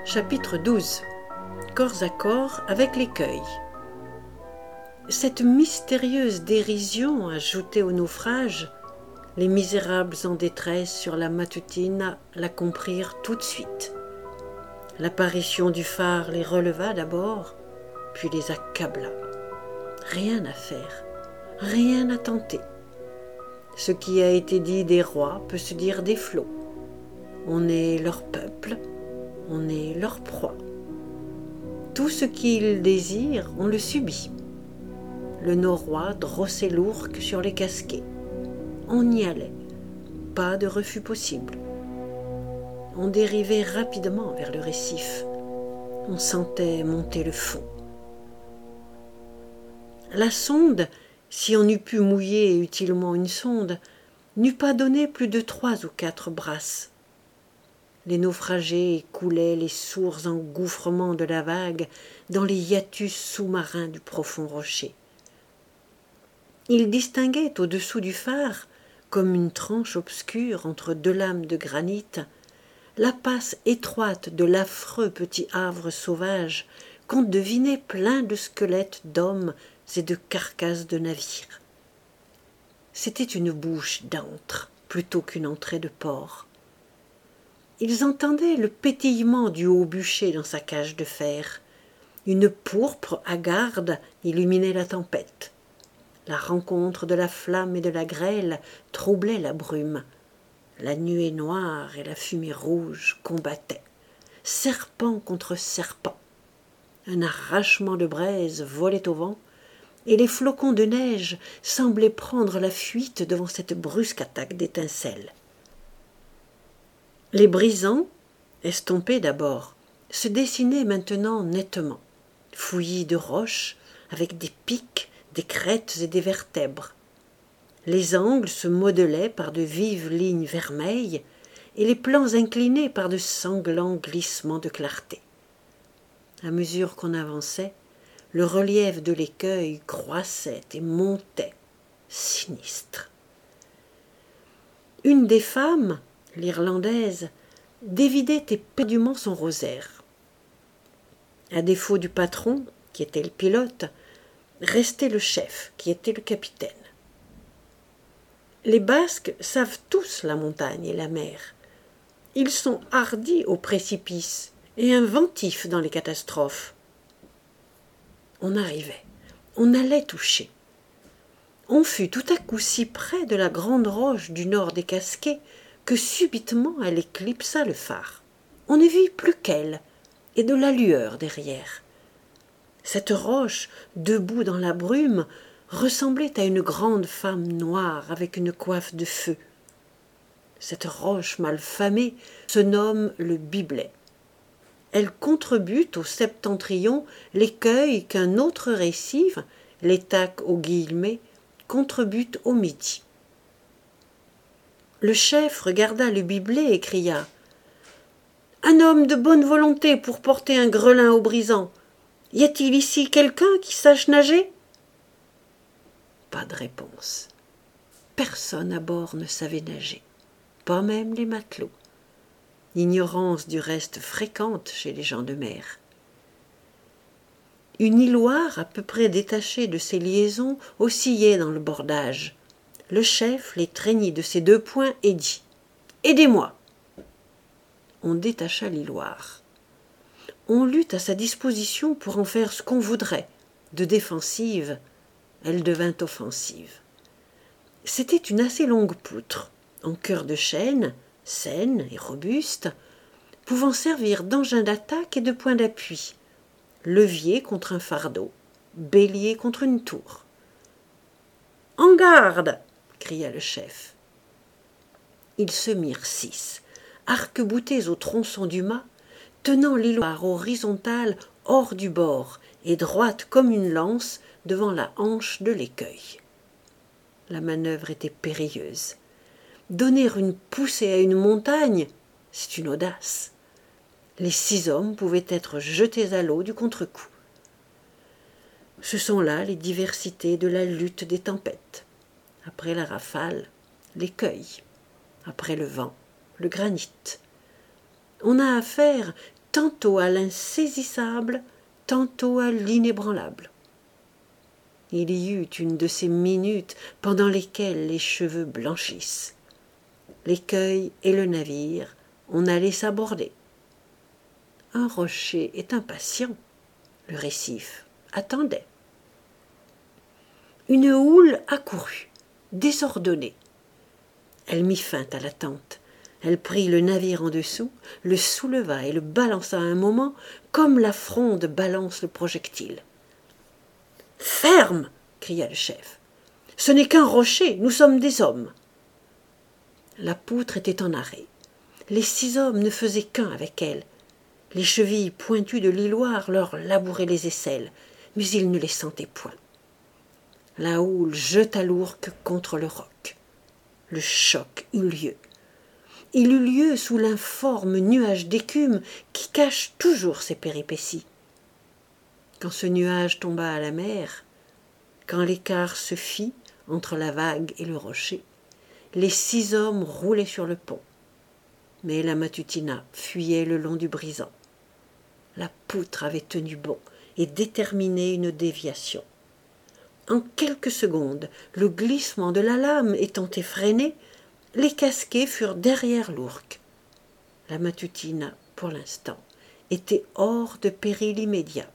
Chapitre 12. Corps à corps avec l'écueil. Cette mystérieuse dérision ajoutée au naufrage, les misérables en détresse sur la matutine la comprirent tout de suite. L'apparition du phare les releva d'abord, puis les accabla. Rien à faire, rien à tenter. Ce qui a été dit des rois peut se dire des flots. On est leur peuple, on est leur proie. Tout ce qu'ils désirent, on le subit. Le noroît drossait l'ourque sur les casquets. On y allait. Pas de refus possible. On dérivait rapidement vers le récif. On sentait monter le fond. La sonde, si on eût pu mouiller utilement une sonde, n'eût pas donné plus de 3 ou 4 brasses. Les naufragés coulaient les sourds engouffrements de la vague dans les hiatus sous-marins du profond rocher. Ils distinguaient au-dessous du phare, comme une tranche obscure entre 2 lames de granit, la passe étroite de l'affreux petit havre sauvage qu'on devinait plein de squelettes d'hommes et de carcasses de navires. C'était une bouche d'antre plutôt qu'une entrée de port. Ils entendaient le pétillement du haut bûcher dans sa cage de fer. Une pourpre hagarde illuminait la tempête. La rencontre de la flamme et de la grêle troublait la brume. La nuée noire et la fumée rouge combattaient, serpent contre serpent. Un arrachement de braise volait au vent, et les flocons de neige semblaient prendre la fuite devant cette brusque attaque d'étincelles. Les brisants, estompés d'abord, se dessinaient maintenant nettement, fouillis de roches, avec des pics, des crêtes et des vertèbres. Les angles se modelaient par de vives lignes vermeilles, et les plans inclinés par de sanglants glissements de clarté. À mesure qu'on avançait, le relief de l'écueil croissait et montait, sinistre. Une des femmes, l'Irlandaise, dévidait éperdument son rosaire. À défaut du patron, qui était le pilote, restait le chef, qui était le capitaine. Les Basques savent tous la montagne et la mer. Ils sont hardis aux précipices et inventifs dans les catastrophes. On arrivait, on allait toucher. On fut tout à coup si près de la grande roche du nord des Casquets que subitement elle éclipsa le phare. On ne vit plus qu'elle, et de la lueur derrière. Cette roche, debout dans la brume, ressemblait à une grande femme noire avec une coiffe de feu. Cette roche mal famée se nomme le Biblet. Elle contrebute au septentrion l'écueil qu'un autre récif, l'Étaque aux Guillemets, contrebute au midi. Le chef regarda le Biblet et cria « Un homme de bonne volonté pour porter un grelin au brisant. Y a-t-il ici quelqu'un qui sache nager ?» Pas de réponse. Personne à bord ne savait nager, pas même les matelots. Ignorance du reste fréquente chez les gens de mer. Une hiloire à peu près détachée de ses liaisons oscillait dans le bordage. Le chef les treignit de ses 2 poings et dit « Aidez-moi !» On détacha l'hiloire. On l'eut à sa disposition pour en faire ce qu'on voudrait. De défensive, elle devint offensive. C'était une assez longue poutre, en cœur de chêne, saine et robuste, pouvant servir d'engin d'attaque et de point d'appui, levier contre un fardeau, bélier contre une tour. « En garde !» cria le chef. Ils se mirent 6, arc-boutés au tronçon du mât, tenant l'hiloire horizontale hors du bord et droite comme une lance devant la hanche de l'écueil. La manœuvre était périlleuse. Donner une poussée à une montagne, c'est une audace. Les 6 hommes pouvaient être jetés à l'eau du contre-coup. Ce sont là les diversités de la lutte des tempêtes. Après la rafale, l'écueil. Après le vent, le granit. On a affaire tantôt à l'insaisissable, tantôt à l'inébranlable. Il y eut une de ces minutes pendant lesquelles les cheveux blanchissent. L'écueil et le navire, on allait s'aborder. Un rocher est impatient, le récif attendait. Une houle accourut, désordonnée. Elle mit fin à l'attente. Elle prit le navire en dessous, le souleva et le balança un moment, comme la fronde balance le projectile. « Ferme !» cria le chef. « Ce n'est qu'un rocher, nous sommes des hommes. » La poutre était en arrêt. Les 6 hommes ne faisaient qu'un avec elle. Les chevilles pointues de l'îloir leur labouraient les aisselles, mais ils ne les sentaient point. La houle jeta l'ourque contre le roc. Le choc eut lieu. Il eut lieu sous l'informe nuage d'écume qui cache toujours ses péripéties. Quand ce nuage tomba à la mer, quand l'écart se fit entre la vague et le rocher, les 6 hommes roulaient sur le pont. Mais la Matutina fuyait le long du brisant. La poutre avait tenu bon et déterminé une déviation. En quelques secondes, le glissement de la lame étant effréné, les casquets furent derrière l'ourque. La Matutina, pour l'instant, était hors de péril immédiat.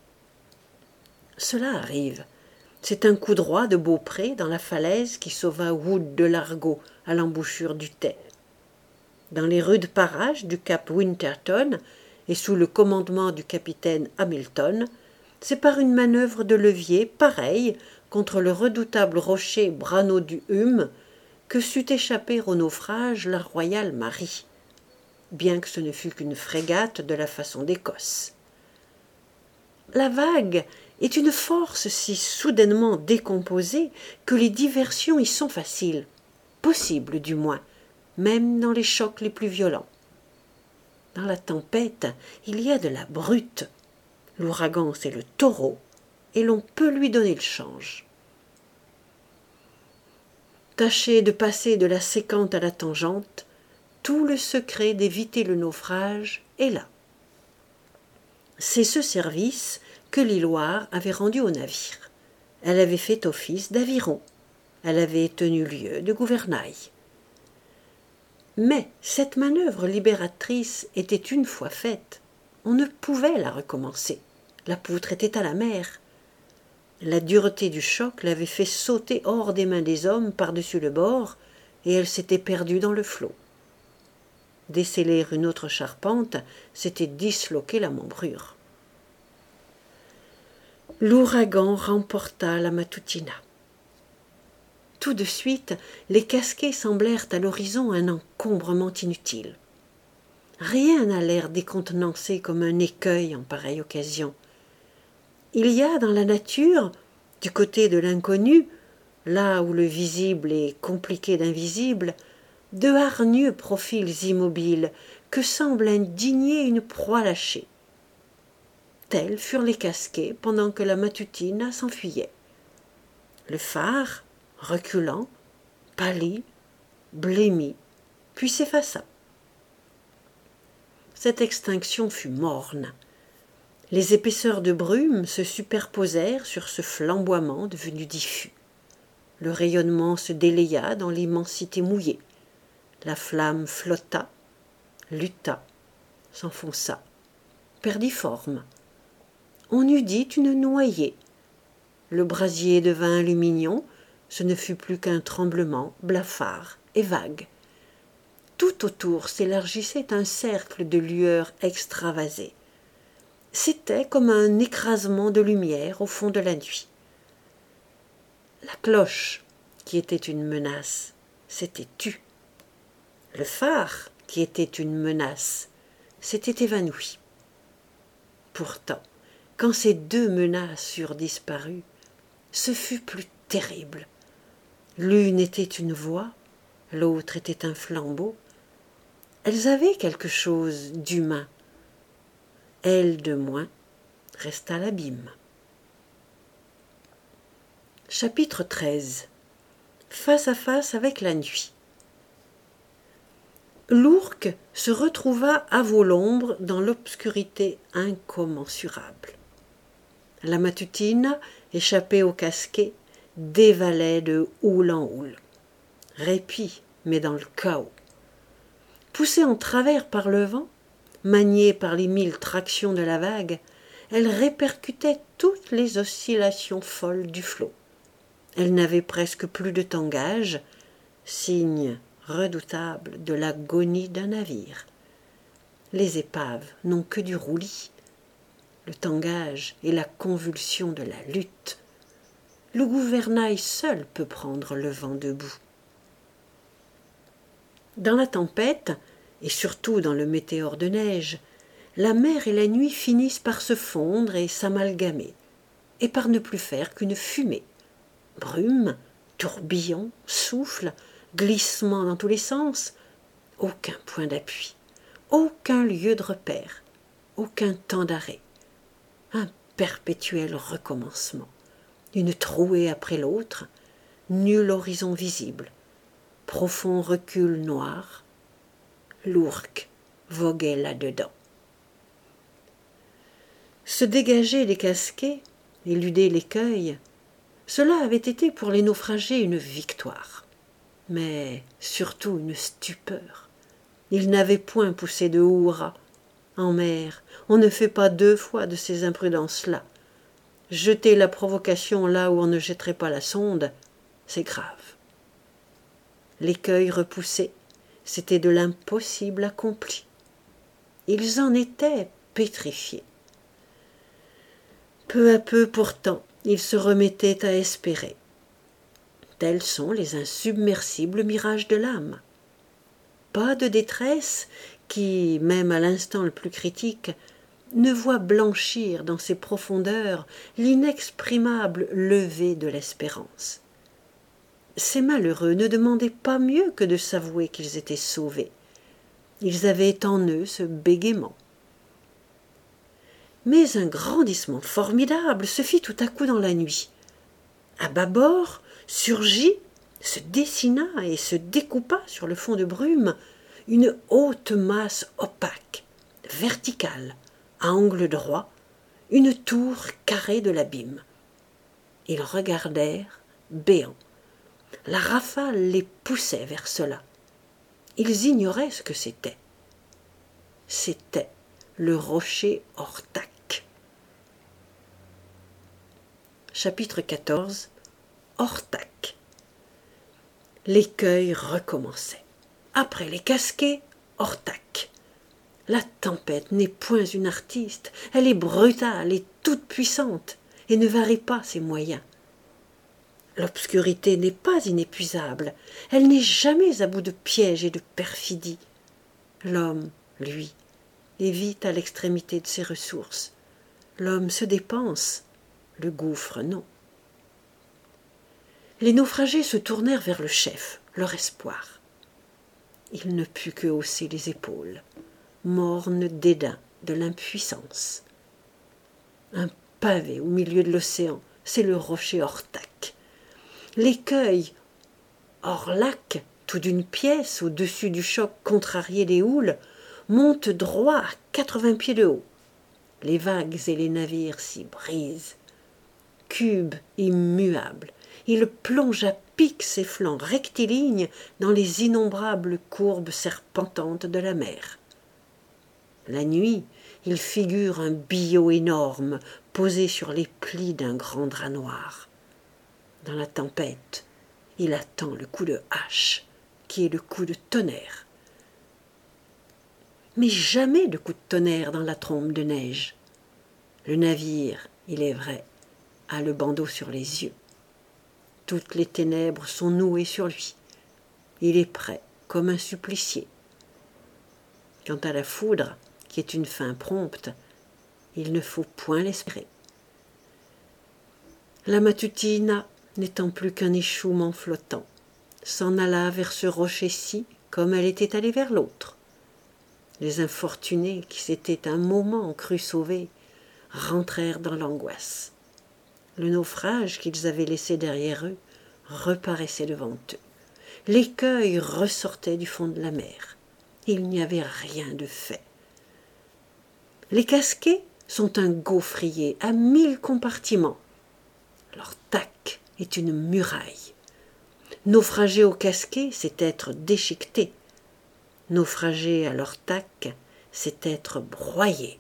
Cela arrive. C'est un coup droit de Beaupré dans la falaise qui sauva Wood de l'Argot à l'embouchure du Tay. Dans les rudes parages du cap Winterton et sous le commandement du capitaine Hamilton, c'est par une manœuvre de levier pareille contre le redoutable rocher Brano du Hume que sut échapper au naufrage la Royale Marie, bien que ce ne fût qu'une frégate de la façon d'Écosse. La vague est une force si soudainement décomposée que les diversions y sont faciles, possibles du moins, même dans les chocs les plus violents. Dans la tempête, il y a de la brute. L'ouragan, c'est le taureau, et l'on peut lui donner le change. Tâchez de passer de la sécante à la tangente, tout le secret d'éviter le naufrage est là. C'est ce service que l'Îloire avait rendu au navire. Elle avait fait office d'aviron. Elle avait tenu lieu de gouvernail. Mais cette manœuvre libératrice était une fois faite. On ne pouvait la recommencer. La poutre était à la mer. La dureté du choc l'avait fait sauter hors des mains des hommes par-dessus le bord, et elle s'était perdue dans le flot. Desceller une autre charpente, c'était disloquer la membrure. L'ouragan remporta la Matutina. Tout de suite, les casquets semblèrent à l'horizon un encombrement inutile. Rien n'a l'air décontenancé comme un écueil en pareille occasion. Il y a dans la nature, du côté de l'inconnu, là où le visible est compliqué d'invisible, de hargneux profils immobiles que semble indigner une proie lâchée. Tels furent les casquets pendant que la Matutina s'enfuyait. Le phare, reculant, pâlit, blêmit, puis s'effaça. Cette extinction fut morne. Les épaisseurs de brume se superposèrent sur ce flamboiement devenu diffus. Le rayonnement se délaya dans l'immensité mouillée. La flamme flotta, lutta, s'enfonça, perdit forme. On eût dit une noyée. Le brasier devint aluminium, ce ne fut plus qu'un tremblement blafard et vague. Tout autour s'élargissait un cercle de lueurs extravasées. C'était comme un écrasement de lumière au fond de la nuit. La cloche, qui était une menace, s'était tue. Le phare, qui était une menace, s'était évanoui. Pourtant, quand ces 2 menaces eurent disparu, ce fut plus terrible. L'une était une voix, l'autre était un flambeau. Elles avaient quelque chose d'humain. Elle de moins resta l'abîme. Chapitre 13. Face à face avec la nuit. L'ourque se retrouva à l'ombre dans l'obscurité incommensurable. La Matutina, échappée au casquet, dévalait de houle en houle. Répit, mais dans le chaos. Poussée en travers par le vent, maniée par les 1000 tractions de la vague, elle répercutait toutes les oscillations folles du flot. Elle n'avait presque plus de tangage, signe redoutable de l'agonie d'un navire. Les épaves n'ont que du roulis. Le tangage est la convulsion de la lutte. Le gouvernail seul peut prendre le vent debout. Dans la tempête, et surtout dans le météore de neige, la mer et la nuit finissent par se fondre et s'amalgamer, et par ne plus faire qu'une fumée. Brume, tourbillon, souffle, glissement dans tous les sens, aucun point d'appui, aucun lieu de repère, aucun temps d'arrêt. Un perpétuel recommencement, une trouée après l'autre, nul horizon visible, profond recul noir. L'ourque voguait là-dedans. Se dégager des casquets, éluder l'écueil, cela avait été pour les naufragés une victoire, mais surtout une stupeur. Ils n'avaient point poussé de hurrah. En mer, on ne fait pas 2 fois de ces imprudences-là. Jeter la provocation là où on ne jetterait pas la sonde, c'est grave. L'écueil repoussé, c'était de l'impossible accompli. Ils en étaient pétrifiés. Peu à peu pourtant, ils se remettaient à espérer. Tels sont les insubmersibles mirages de l'âme. Pas de détresse qui, même à l'instant le plus critique, ne voit blanchir dans ses profondeurs l'inexprimable levée de l'espérance. Ces malheureux ne demandaient pas mieux que de s'avouer qu'ils étaient sauvés. Ils avaient en eux ce bégaiement. Mais un grandissement formidable se fit tout à coup dans la nuit. À bâbord surgit, se dessina et se découpa sur le fond de brume une haute masse opaque, verticale, à angle droit, une tour carrée de l'abîme. Ils regardèrent, béants. La rafale les poussait vers cela. Ils ignoraient ce que c'était. C'était le rocher Ortach. Chapitre 14. Ortach. L'écueil recommençait. Après les casquets, Ortach. La tempête n'est point une artiste, elle est brutale et toute puissante, et ne varie pas ses moyens. L'obscurité n'est pas inépuisable, elle n'est jamais à bout de pièges et de perfidies. L'homme, lui, est vite à l'extrémité de ses ressources. L'homme se dépense, le gouffre non. Les naufragés se tournèrent vers le chef, leur espoir. Il ne put que hausser les épaules, morne dédain de l'impuissance. Un pavé au milieu de l'océan, c'est le rocher Ortach. L'écueil Orlac, tout d'une pièce au-dessus du choc contrarié des houles, monte droit à 80 pieds de haut. Les vagues et les navires s'y brisent. Cube immuable, il plonge à pic ses flancs rectilignes dans les innombrables courbes serpentantes de la mer. La nuit, il figure un billot énorme posé sur les plis d'un grand drap noir. Dans la tempête, il attend le coup de hache, qui est le coup de tonnerre. Mais jamais de coup de tonnerre dans la trombe de neige. Le navire, il est vrai, a le bandeau sur les yeux. Toutes les ténèbres sont nouées sur lui. Il est prêt comme un supplicié. Quant à la foudre, qui est une fin prompte, il ne faut point l'espérer. La Matutina, n'étant plus qu'un échouement flottant, s'en alla vers ce rocher-ci comme elle était allée vers l'autre. Les infortunés qui s'étaient un moment crus sauvés rentrèrent dans l'angoisse. Le naufrage qu'ils avaient laissé derrière eux reparaissait devant eux. L'écueil ressortait du fond de la mer. Il n'y avait rien de fait. Les casquets sont un gaufrier à 1000 compartiments. Leur tac est une muraille. Naufrager au casquet, c'est être déchiqueté. Naufrager à leur tac, c'est être broyé.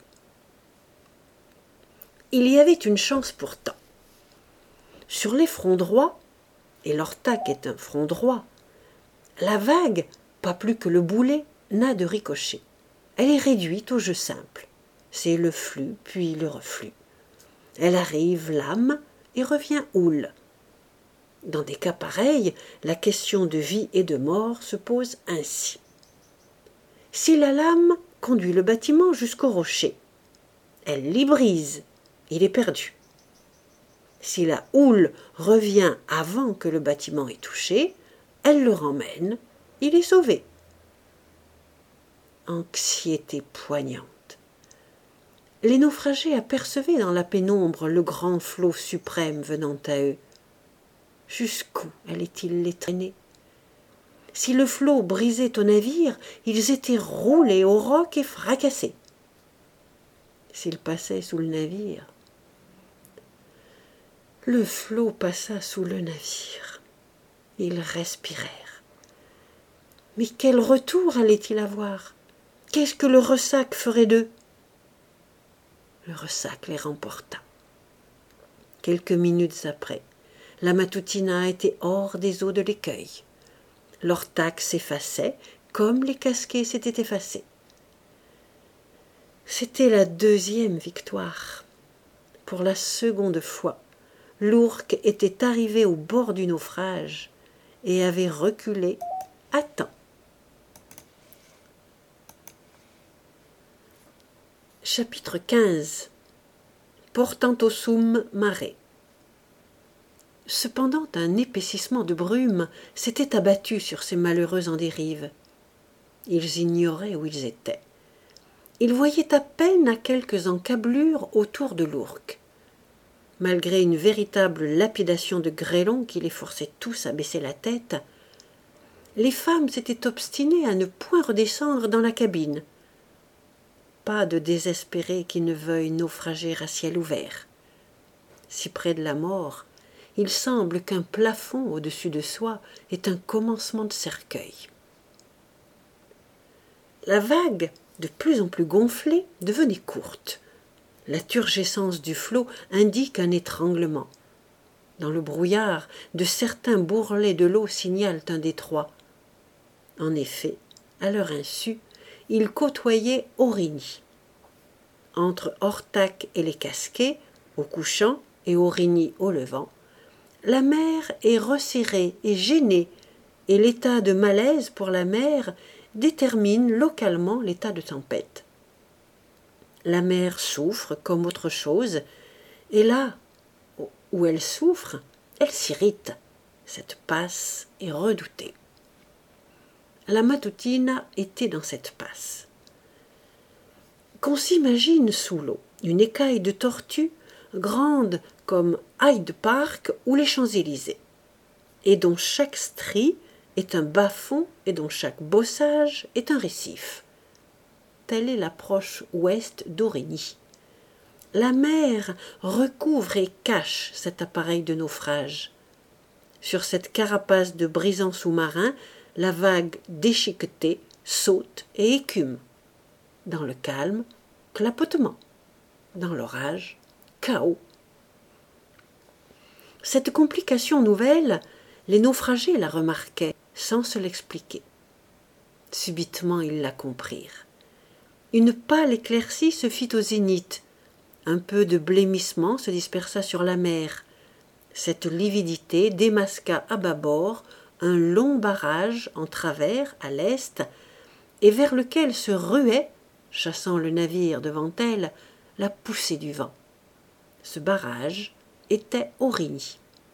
Il y avait une chance pourtant. Sur les fronts droits, et leur tac est un front droit, la vague, pas plus que le boulet, n'a de ricochet. Elle est réduite au jeu simple. C'est le flux puis le reflux. Elle arrive lame et revient houle. Dans des cas pareils, la question de vie et de mort se pose ainsi. Si la lame conduit le bâtiment jusqu'au rocher, elle l'y brise, il est perdu. Si la houle revient avant que le bâtiment ait touché, elle le ramène, il est sauvé. Anxiété poignante. Les naufragés apercevaient dans la pénombre le grand flot suprême venant à eux. Jusqu'où allait-il les traîner? Si le flot brisait au navire, ils étaient roulés au roc et fracassés. S'ils passaient sous le navire, le flot passa sous le navire. Ils respirèrent. Mais quel retour allait-il avoir? Qu'est-ce que le ressac ferait d'eux? Le ressac les remporta. Quelques minutes après, la Matutina était hors des eaux de l'écueil. Leur tac s'effaçait comme les casquets s'étaient effacés. C'était la deuxième victoire. Pour la seconde fois, l'ourque était arrivé au bord du naufrage et avait reculé à temps. Chapitre 15. Portant au Soum Mare. Cependant, un épaississement de brume s'était abattu sur ces malheureux en dérive. Ils ignoraient où ils étaient. Ils voyaient à peine à quelques encablures autour de l'ourque. Malgré une véritable lapidation de grêlons qui les forçait tous à baisser la tête, les femmes s'étaient obstinées à ne point redescendre dans la cabine. Pas de désespéré qui ne veuille naufrager à ciel ouvert. Si près de la mort, il semble qu'un plafond au-dessus de soi est un commencement de cercueil. La vague, de plus en plus gonflée, devenait courte. La turgescence du flot indique un étranglement. Dans le brouillard, de certains bourrelets de l'eau signalent un détroit. En effet, à leur insu, ils côtoyaient Aurigny. Entre Ortac et les Casquets, au couchant, et Aurigny au levant, la mer est resserrée et gênée, et l'état de malaise pour la mer détermine localement l'état de tempête. La mer souffre comme autre chose, et là où elle souffre, elle s'irrite. Cette passe est redoutée. La Matutina était dans cette passe. Qu'on s'imagine sous l'eau une écaille de tortue grande comme Hyde Park ou les Champs-Élysées, et dont chaque strie est un bas-fond et dont chaque bossage est un récif. Telle est l'approche ouest d'Aurigny. La mer recouvre et cache cet appareil de naufrage. Sur cette carapace de brisants sous-marins, la vague déchiquetée saute et écume. Dans le calme, clapotement. Dans l'orage, chaos. Cette complication nouvelle, les naufragés la remarquaient sans se l'expliquer. Subitement, ils la comprirent. Une pâle éclaircie se fit au zénith. Un peu de blêmissement se dispersa sur la mer. Cette lividité démasqua à bâbord un long barrage en travers à l'est et vers lequel se ruait, chassant le navire devant elle, la poussée du vent. Ce barrage était Aurigny.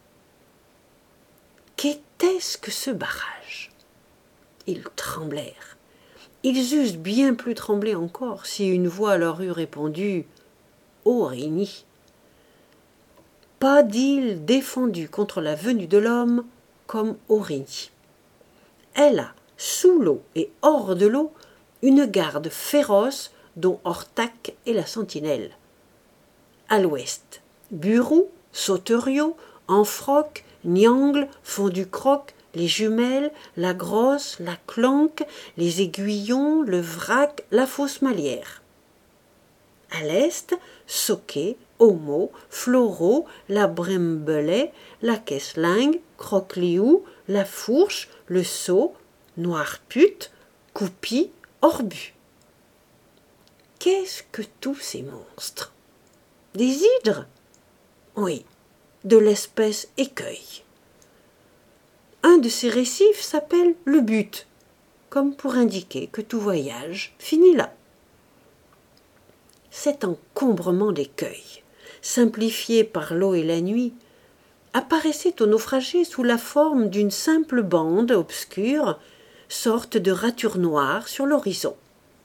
Qu'était-ce que ce barrage? Ils tremblèrent. Ils eussent bien plus tremblé encore si une voix leur eût répondu « Aurigny ». Pas d'île défendue contre la venue de l'homme comme Aurigny. Elle a, sous l'eau et hors de l'eau, une garde féroce dont Ortac est la sentinelle. À l'ouest, Burou, Sauteriot, Anfroc, Niangle, Fond-du-Croc, les Jumelles, la Grosse, la Clanque, les Aiguillons, le Vrac, la Fosse-Malière. À l'est, Sauquet, Homo, Floraux, la Brimbelay, la Queslingue, Croqueliou, la Fourche, le Sceau, Noirpute, Coupie, Orbu. Qu'est-ce que tous ces monstres? Des hydres? Oui, de l'espèce écueil. Un de ces récifs s'appelle le but, comme pour indiquer que tout voyage finit là. Cet encombrement d'écueils, simplifié par l'eau et la nuit, apparaissait aux naufragés sous la forme d'une simple bande obscure, sorte de rature noire sur l'horizon.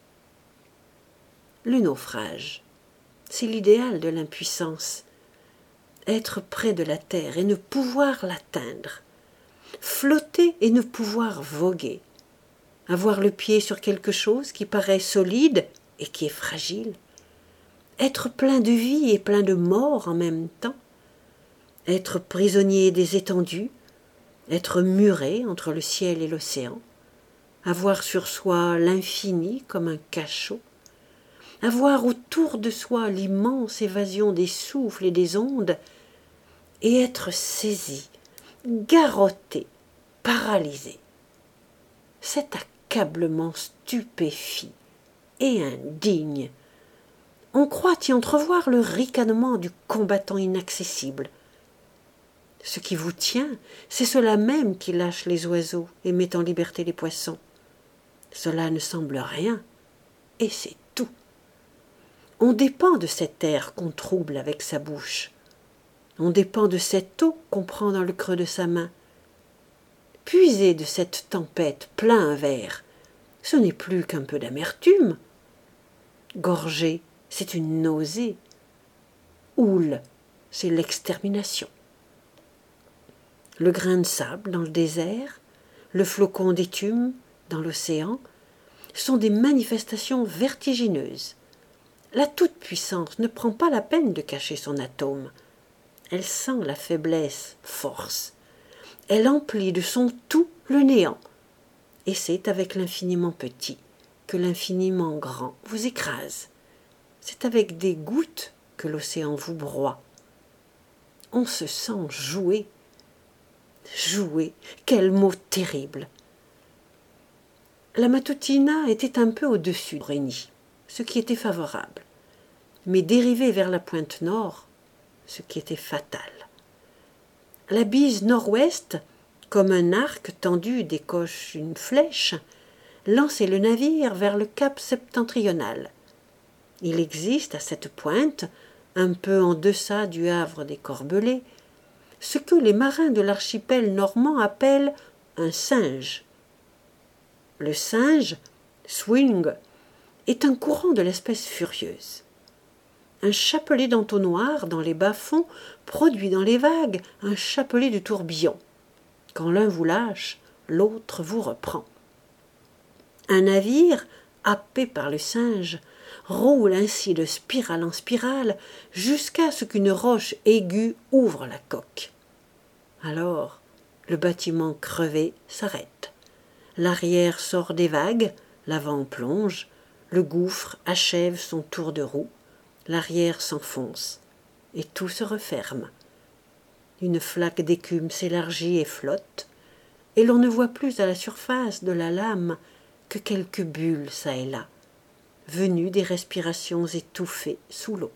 Le naufrage, c'est l'idéal de l'impuissance. Être près de la terre et ne pouvoir l'atteindre. Flotter et ne pouvoir voguer. Avoir le pied sur quelque chose qui paraît solide et qui est fragile. Être plein de vie et plein de mort en même temps. Être prisonnier des étendues. Être muré entre le ciel et l'océan. Avoir sur soi l'infini comme un cachot. Avoir autour de soi l'immense évasion des souffles et des ondes, et être saisi, garrotté, paralysé. Cet accablement stupéfie et indigne. On croit y entrevoir le ricanement du combattant inaccessible. Ce qui vous tient, c'est cela même qui lâche les oiseaux et met en liberté les poissons. Cela ne semble rien, et c'est tout. On dépend de cet air qu'on trouble avec sa bouche. On dépend de cette eau qu'on prend dans le creux de sa main. Puiser de cette tempête plein un verre, ce n'est plus qu'un peu d'amertume. Gorger, c'est une nausée. Houle, c'est l'extermination. Le grain de sable dans le désert, le flocon d'écume dans l'océan, sont des manifestations vertigineuses. La toute-puissance ne prend pas la peine de cacher son atome. Elle sent la faiblesse, force. Elle emplit de son tout le néant. Et c'est avec l'infiniment petit que l'infiniment grand vous écrase. C'est avec des gouttes que l'océan vous broie. On se sent jouer. Jouer, quel mot terrible! La Matutina était un peu au-dessus de Rény, ce qui était favorable, mais dérivée vers la pointe nord, ce qui était fatal. La bise nord-ouest, comme un arc tendu décoche une flèche, lançait le navire vers le cap septentrional. Il existe à cette pointe, un peu en deçà du havre des Corbelets, ce que les marins de l'archipel normand appellent un singe. Le singe, swing, est un courant de l'espèce furieuse. Un chapelet d'entonnoir dans les bas-fonds produit dans les vagues un chapelet de tourbillons. Quand l'un vous lâche, l'autre vous reprend. Un navire, happé par le singe, roule ainsi de spirale en spirale jusqu'à ce qu'une roche aiguë ouvre la coque. Alors, le bâtiment crevé s'arrête. L'arrière sort des vagues, l'avant plonge, le gouffre achève son tour de roue, l'arrière s'enfonce, et tout se referme. Une flaque d'écume s'élargit et flotte, et l'on ne voit plus à la surface de la lame que quelques bulles çà et là, venues des respirations étouffées sous l'eau.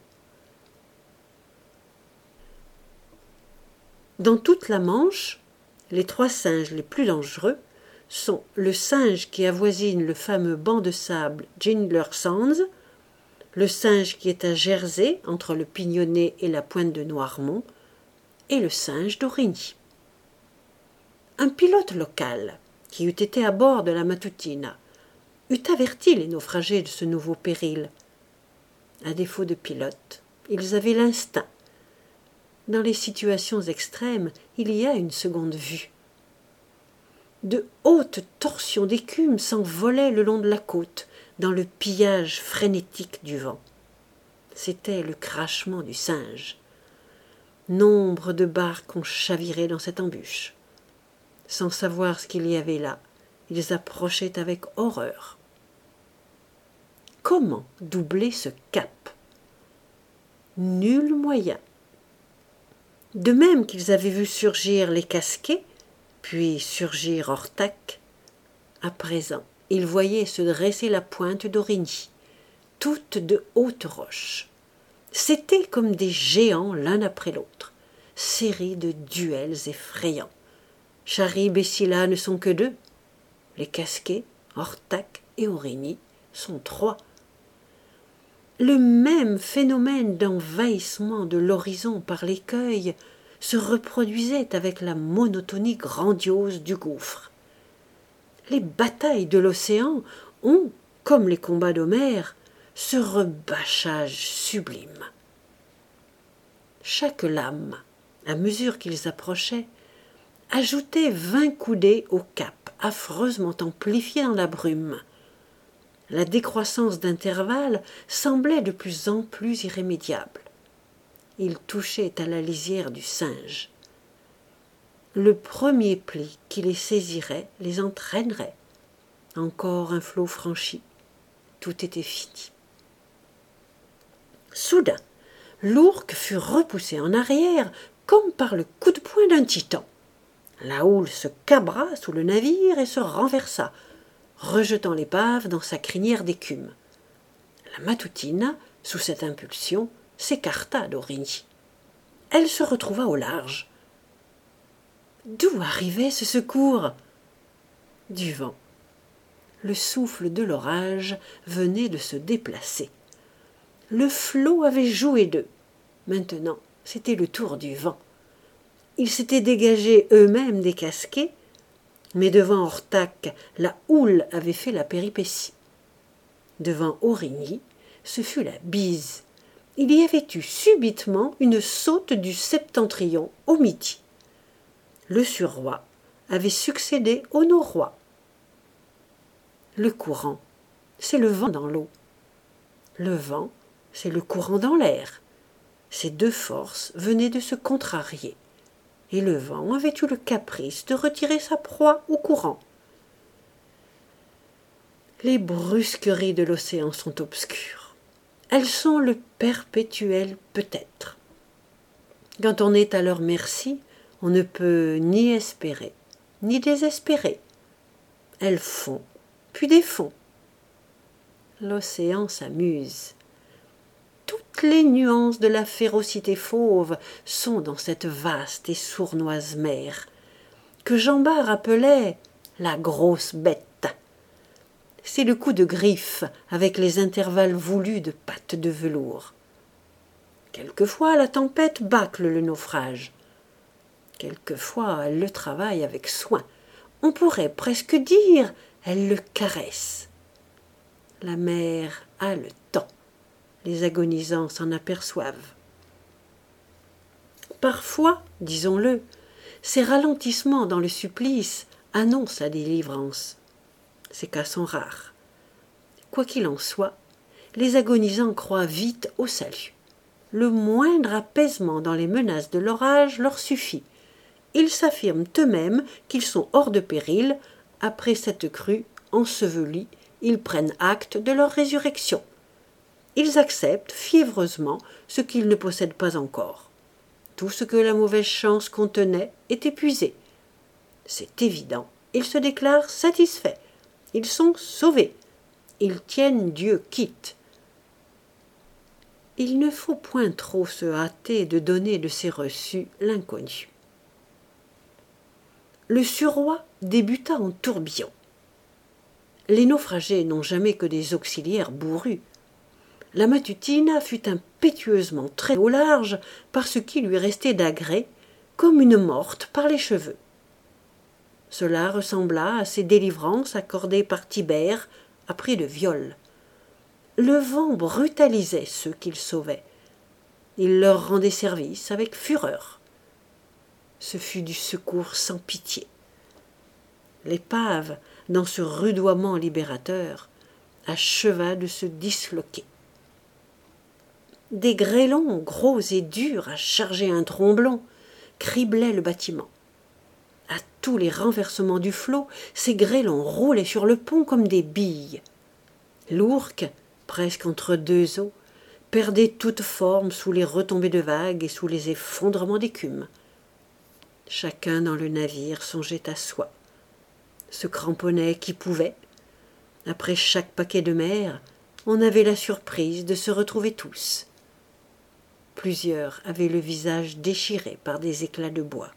Dans toute la Manche, les 3 singes les plus dangereux sont le singe qui avoisine le fameux banc de sable Gindler Sands, le singe qui est à Jersey, entre le Pignonnet et la pointe de Noirmont, et le singe d'Aurigny. Un pilote local, qui eût été à bord de la Matutina, eût averti les naufragés de ce nouveau péril. À défaut de pilote, ils avaient l'instinct. Dans les situations extrêmes, il y a une seconde vue. De hautes torsions d'écume s'envolaient le long de la côte, dans le pillage frénétique du vent. C'était le crachement du singe. Nombre de barques ont chaviré dans cette embûche. Sans savoir ce qu'il y avait là, ils approchaient avec horreur. Comment doubler ce cap? Nul moyen. De même qu'ils avaient vu surgir les Casquets, puis surgir Ortac, à présent, ils voyaient se dresser la pointe d'Aurigny, toute de hautes roches. C'étaient comme des géants l'un après l'autre, série de duels effrayants. Charybde et Scylla ne sont que deux. Les Casquets, Ortac et Aurigny sont trois. Le même phénomène d'envahissement de l'horizon par l'écueil se reproduisait avec la monotonie grandiose du gouffre. Les batailles de l'océan ont, comme les combats d'Homère, ce rebâchage sublime. Chaque lame, à mesure qu'ils approchaient, ajoutait 20 coudées au cap, affreusement amplifié dans la brume. La décroissance d'intervalles semblait de plus en plus irrémédiable. Ils touchaient à la lisière du singe. Le premier pli qui les saisirait les entraînerait. Encore un flot franchi. Tout était fini. Soudain, l'ourque fut repoussé en arrière comme par le coup de poing d'un titan. La houle se cabra sous le navire et se renversa, rejetant l'épave dans sa crinière d'écume. La Matutina, sous cette impulsion, s'écarta d'Aurigny. Elle se retrouva au large. D'où arrivait ce secours? Du vent. Le souffle de l'orage venait de se déplacer. Le flot avait joué d'eux. Maintenant, c'était le tour du vent. Ils s'étaient dégagés eux-mêmes des Casquets, mais devant Ortac, la houle avait fait la péripétie. Devant Aurigny, ce fut la bise. Il y avait eu subitement une saute du septentrion au midi. Le surroi avait succédé au noroît. Le courant, c'est le vent dans l'eau. Le vent, c'est le courant dans l'air. Ces deux forces venaient de se contrarier. Et le vent avait eu le caprice de retirer sa proie au courant. Les brusqueries de l'océan sont obscures. Elles sont le perpétuel peut-être. Quand on est à leur merci, on ne peut ni espérer, ni désespérer. Elles font, puis défont. L'océan s'amuse. Toutes les nuances de la férocité fauve sont dans cette vaste et sournoise mer, que Jean Bart appelait la grosse bête. C'est le coup de griffe avec les intervalles voulus de pattes de velours. Quelquefois la tempête bâcle le naufrage. Quelquefois elle le travaille avec soin. On pourrait presque dire elle le caresse. La mer a le temps. Les agonisants s'en aperçoivent. Parfois, disons-le, ces ralentissements dans le supplice annoncent la délivrance. Ces cas sont rares. Quoi qu'il en soit, les agonisants croient vite au salut. Le moindre apaisement dans les menaces de l'orage leur suffit. Ils s'affirment eux-mêmes qu'ils sont hors de péril. Après cette crue ensevelie, ils prennent acte de leur résurrection. Ils acceptent fiévreusement ce qu'ils ne possèdent pas encore. Tout ce que la mauvaise chance contenait est épuisé. C'est évident, ils se déclarent satisfaits. Ils sont sauvés. Ils tiennent Dieu quitte. Il ne faut point trop se hâter de donner de ces reçus l'inconnu. Le surroi débuta en tourbillon. Les naufragés n'ont jamais que des auxiliaires bourrus. La Matutina fut impétueusement traînée au large par ce qui lui restait d'agrès, comme une morte par les cheveux. Cela ressembla à ces délivrances accordées par Tibère après le viol. Le vent brutalisait ceux qu'il sauvait. Il leur rendait service avec fureur. Ce fut du secours sans pitié. L'épave, dans ce rudoiement libérateur, acheva de se disloquer. Des grêlons gros et durs à charger un tromblon criblaient le bâtiment. À tous les renversements du flot, ces grêlons roulaient sur le pont comme des billes. L'Ourcq, presque entre deux eaux, perdait toute forme sous les retombées de vagues et sous les effondrements d'écume. Chacun dans le navire songeait à soi, se cramponnait qui pouvait. Après chaque paquet de mer, on avait la surprise de se retrouver tous. Plusieurs avaient le visage déchiré par des éclats de bois.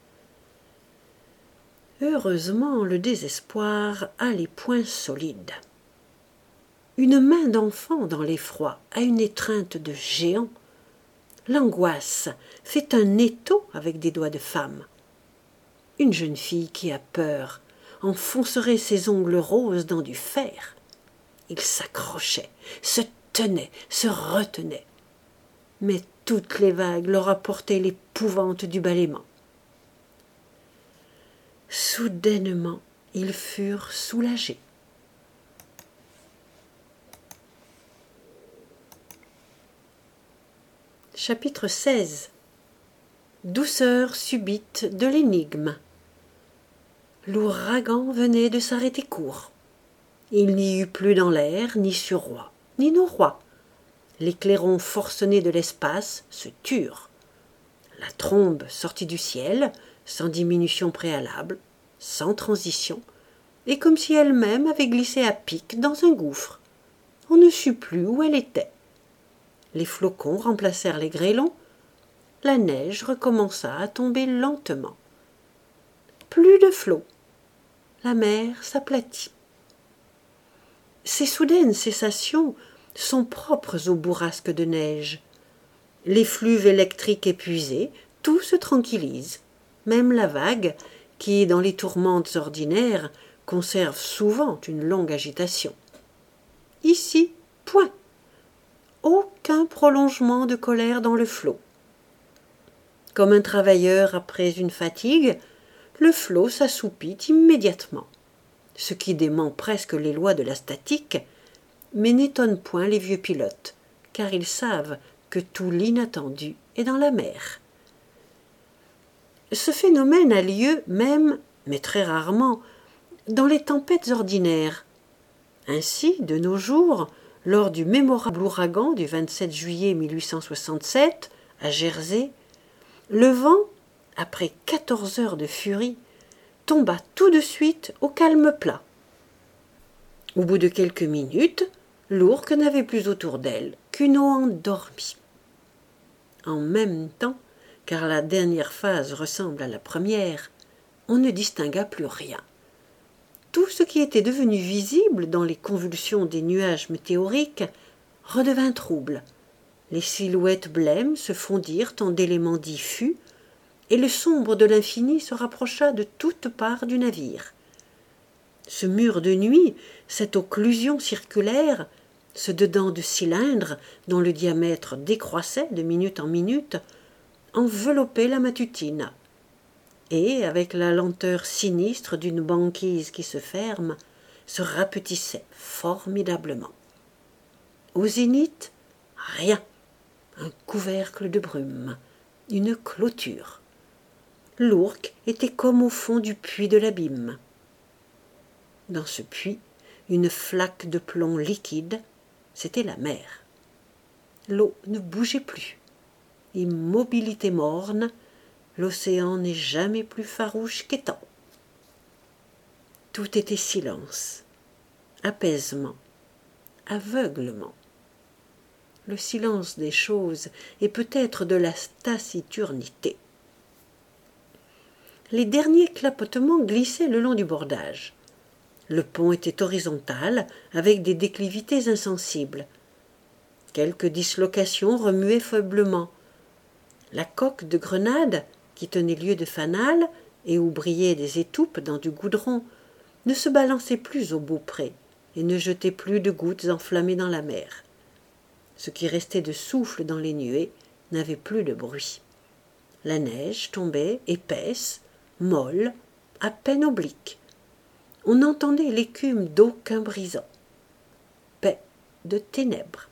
Heureusement, le désespoir a les poings solides. Une main d'enfant dans l'effroi a une étreinte de géant. L'angoisse fait un étau avec des doigts de femme. Une jeune fille qui a peur enfoncerait ses ongles roses dans du fer. Il s'accrochait, se tenait, se retenait. Mais toutes les vagues leur apportaient l'épouvante du balaiement. Soudainement, ils furent soulagés. Chapitre 16. Douceur subite de l'énigme. L'ouragan venait de s'arrêter court. Il n'y eut plus dans l'air ni sur roi, ni nos rois. Les clairons forcenés de l'espace se turent. La trombe sortit du ciel, sans diminution préalable, sans transition, et comme si elle-même avait glissé à pic dans un gouffre. On ne sut plus où elle était. Les flocons remplacèrent les grêlons. La neige recommença à tomber lentement. Plus de flots. La mer s'aplatit. Ces soudaines cessations sont propres aux bourrasques de neige. L'effluve électrique épuisé, tout se tranquillise. Même la vague, qui, dans les tourmentes ordinaires, conserve souvent une longue agitation. Ici, point. Aucun prolongement de colère dans le flot. Comme un travailleur après une fatigue, le flot s'assoupit immédiatement, ce qui dément presque les lois de la statique, mais n'étonne point les vieux pilotes, car ils savent que tout l'inattendu est dans la mer. Ce phénomène a lieu même, mais très rarement, dans les tempêtes ordinaires. Ainsi, de nos jours, lors du mémorable ouragan du 27 juillet 1867, à Jersey, le vent, après 14 heures de furie, tomba tout de suite au calme plat. Au bout de quelques minutes, l'Ourcq n'avait plus autour d'elle qu'une eau endormie. En même temps, car la dernière phase ressemble à la première, on ne distingua plus rien. Tout ce qui était devenu visible dans les convulsions des nuages météoriques redevint trouble. Les silhouettes blêmes se fondirent en d'éléments diffus, et le sombre de l'infini se rapprocha de toutes parts du navire. Ce mur de nuit, cette occlusion circulaire, ce dedans de cylindre dont le diamètre décroissait de minute en minute, enveloppait la matutine, et, avec la lenteur sinistre d'une banquise qui se ferme, se rapetissait formidablement. Au zénith, rien, un couvercle de brume, une clôture. L'Ourcq était comme au fond du puits de l'abîme. Dans ce puits, une flaque de plomb liquide, c'était la mer. L'eau ne bougeait plus. Immobilité morne, l'océan n'est jamais plus farouche qu'étant. Tout était silence, apaisement, aveuglement. Le silence des choses est peut-être de la taciturnité. Les derniers clapotements glissaient le long du bordage. Le pont était horizontal, avec des déclivités insensibles. Quelques dislocations remuaient faiblement. La coque de grenade, qui tenait lieu de fanal, et où brillaient des étoupes dans du goudron, ne se balançait plus au beaupré, et ne jetait plus de gouttes enflammées dans la mer. Ce qui restait de souffle dans les nuées n'avait plus de bruit. La neige tombait épaisse, molle, à peine oblique. On entendait l'écume d'aucun brisant. de ténèbres.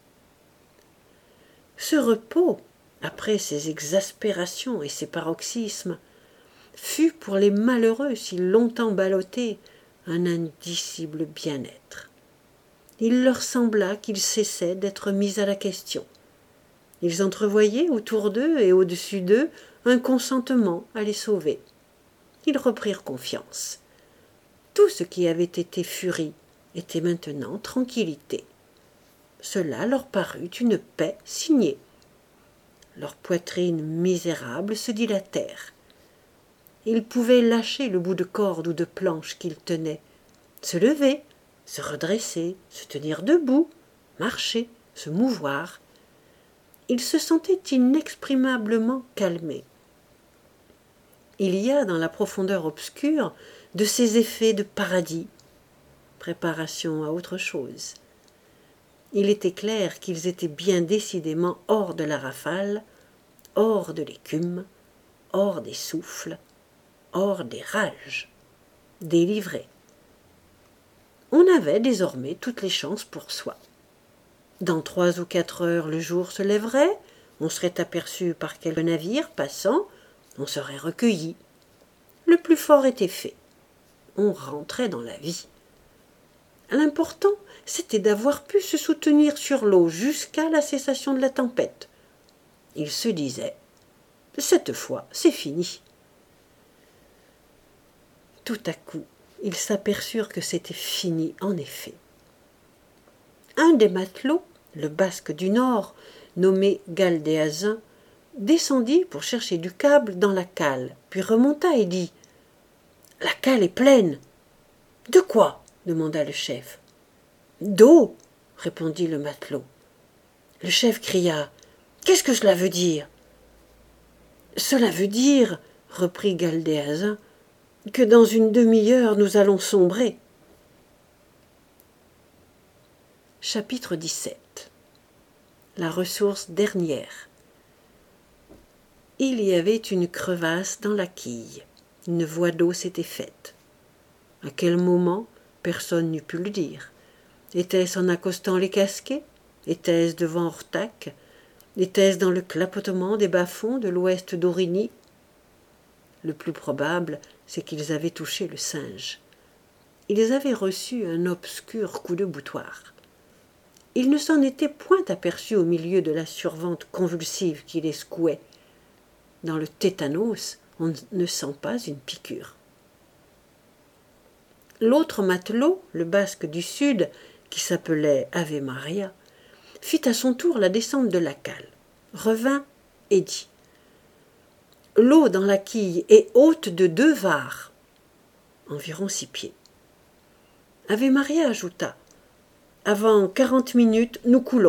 Ce repos, après ces exaspérations et ces paroxysmes, fut pour les malheureux si longtemps ballottés un indicible bien-être. Il leur sembla qu'ils cessaient d'être mis à la question. Ils entrevoyaient autour d'eux et au-dessus d'eux un consentement à les sauver. Ils reprirent confiance. Tout ce qui avait été furie était maintenant tranquillité. Cela leur parut une paix signée. Leurs poitrines misérables se dilatèrent. Ils pouvaient lâcher le bout de corde ou de planche qu'ils tenaient, se lever, se redresser, se tenir debout, marcher, se mouvoir. Ils se sentaient inexprimablement calmés. Il y a dans la profondeur obscure de ces effets de paradis, préparation à autre chose. Il était clair qu'ils étaient bien décidément hors de la rafale, hors de l'écume, hors des souffles, hors des rages, délivrés. On avait désormais toutes les chances pour soi. Dans 3 ou 4 heures, le jour se lèverait, on serait aperçu par quelque navire passant, on serait recueilli. Le plus fort était fait. On rentrait dans la vie. L'important, c'était d'avoir pu se soutenir sur l'eau jusqu'à la cessation de la tempête. Il se disait « Cette fois, c'est fini ». Tout à coup, ils s'aperçurent que c'était fini en effet. Un des matelots, le basque du Nord, nommé Galdéazin, descendit pour chercher du câble dans la cale, puis remonta et dit « La cale est pleine !»« De quoi ?» demanda le chef. « D'eau !» répondit le matelot. Le chef cria « Qu'est-ce que cela veut dire ?»« Cela veut dire, reprit Galdéazin, que dans une demi-heure nous allons sombrer. » Chapitre 17. La ressource dernière. Il y avait une crevasse dans la quille. Une voie d'eau s'était faite. À quel moment, personne n'eût pu le dire. Était-ce en accostant les casquets? Était-ce devant Ortac? Était-ce dans le clapotement des bas-fonds de l'ouest d'Aurigny? Le plus probable, c'est qu'ils avaient touché le singe. Ils avaient reçu un obscur coup de boutoir. Ils ne s'en étaient point aperçus au milieu de la survente convulsive qui les secouait. Dans le tétanos, on ne sent pas une piqûre. L'autre matelot, le basque du sud, qui s'appelait Ave Maria, fit à son tour la descente de la cale, revint et dit « L'eau dans la quille est haute de 2 vares, environ 6 pieds. » Ave Maria ajouta « Avant 40 minutes, nous coulons. »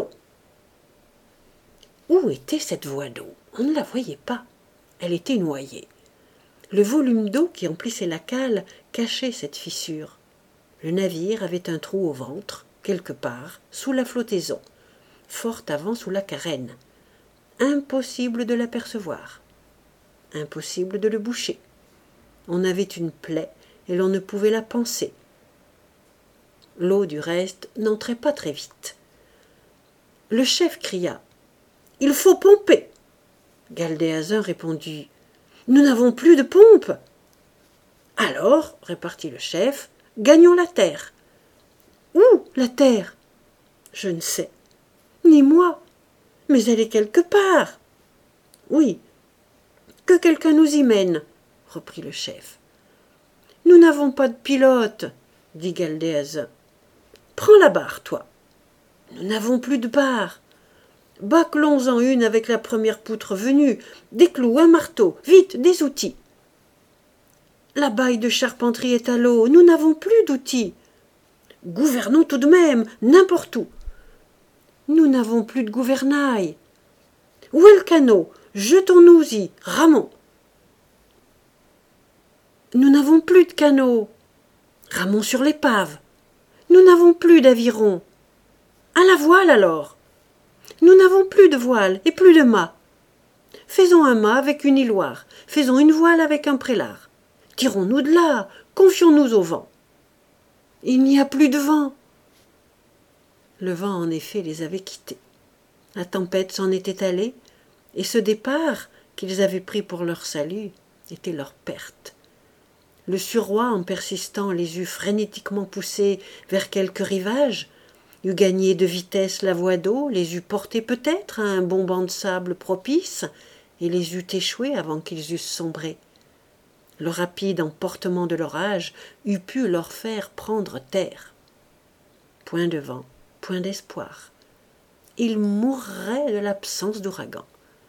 Où était cette voie d'eau? On ne la voyait pas. Elle était noyée. Le volume d'eau qui emplissait la cale cachait cette fissure. Le navire avait un trou au ventre, quelque part, sous la flottaison, fort avant sous la carène. Impossible de l'apercevoir. Impossible de le boucher. On avait une plaie et l'on ne pouvait la panser. L'eau, du reste, n'entrait pas très vite. Le chef cria « Il faut pomper !» Galdéazin répondit « Nous n'avons plus de pompe !»« Alors, répartit le chef, gagnons la terre. »« Où, la terre ?»« Je ne sais. »« Ni moi. Mais elle est quelque part. »« Oui. Que quelqu'un nous y mène, » reprit le chef. « Nous n'avons pas de pilote, » dit Galdéazin. « Prends la barre, toi. »« Nous n'avons plus de barre. »« Bâclons-en une avec la première poutre venue. Des clous, un marteau, vite, des outils. »« La baille de charpenterie est à l'eau, nous n'avons plus d'outils. »« Gouvernons tout de même, n'importe où. »« Nous n'avons plus de gouvernail. »« Où est le canot? Jetons-nous-y, ramons. »« Nous n'avons plus de canot. »« Ramons sur l'épave. »« Nous n'avons plus d'aviron. »« À la voile alors. »« Nous n'avons plus de voile et plus de mât. »« Faisons un mât avec une hiloire. Faisons une voile avec un prélard. Tirons-nous de là, confions-nous au vent. »« Il n'y a plus de vent. » Le vent, en effet, les avait quittés. La tempête s'en était allée, et ce départ qu'ils avaient pris pour leur salut était leur perte. Le suroît, en persistant, les eût frénétiquement poussés vers quelque rivage, eût gagné de vitesse la voie d'eau, les eût portés peut-être à un bon banc de sable propice, et les eût échoués avant qu'ils eussent sombré. Le rapide emportement de l'orage eût pu leur faire prendre terre. Point de vent, point d'espoir. Ils mourraient de l'absence d'ouragan.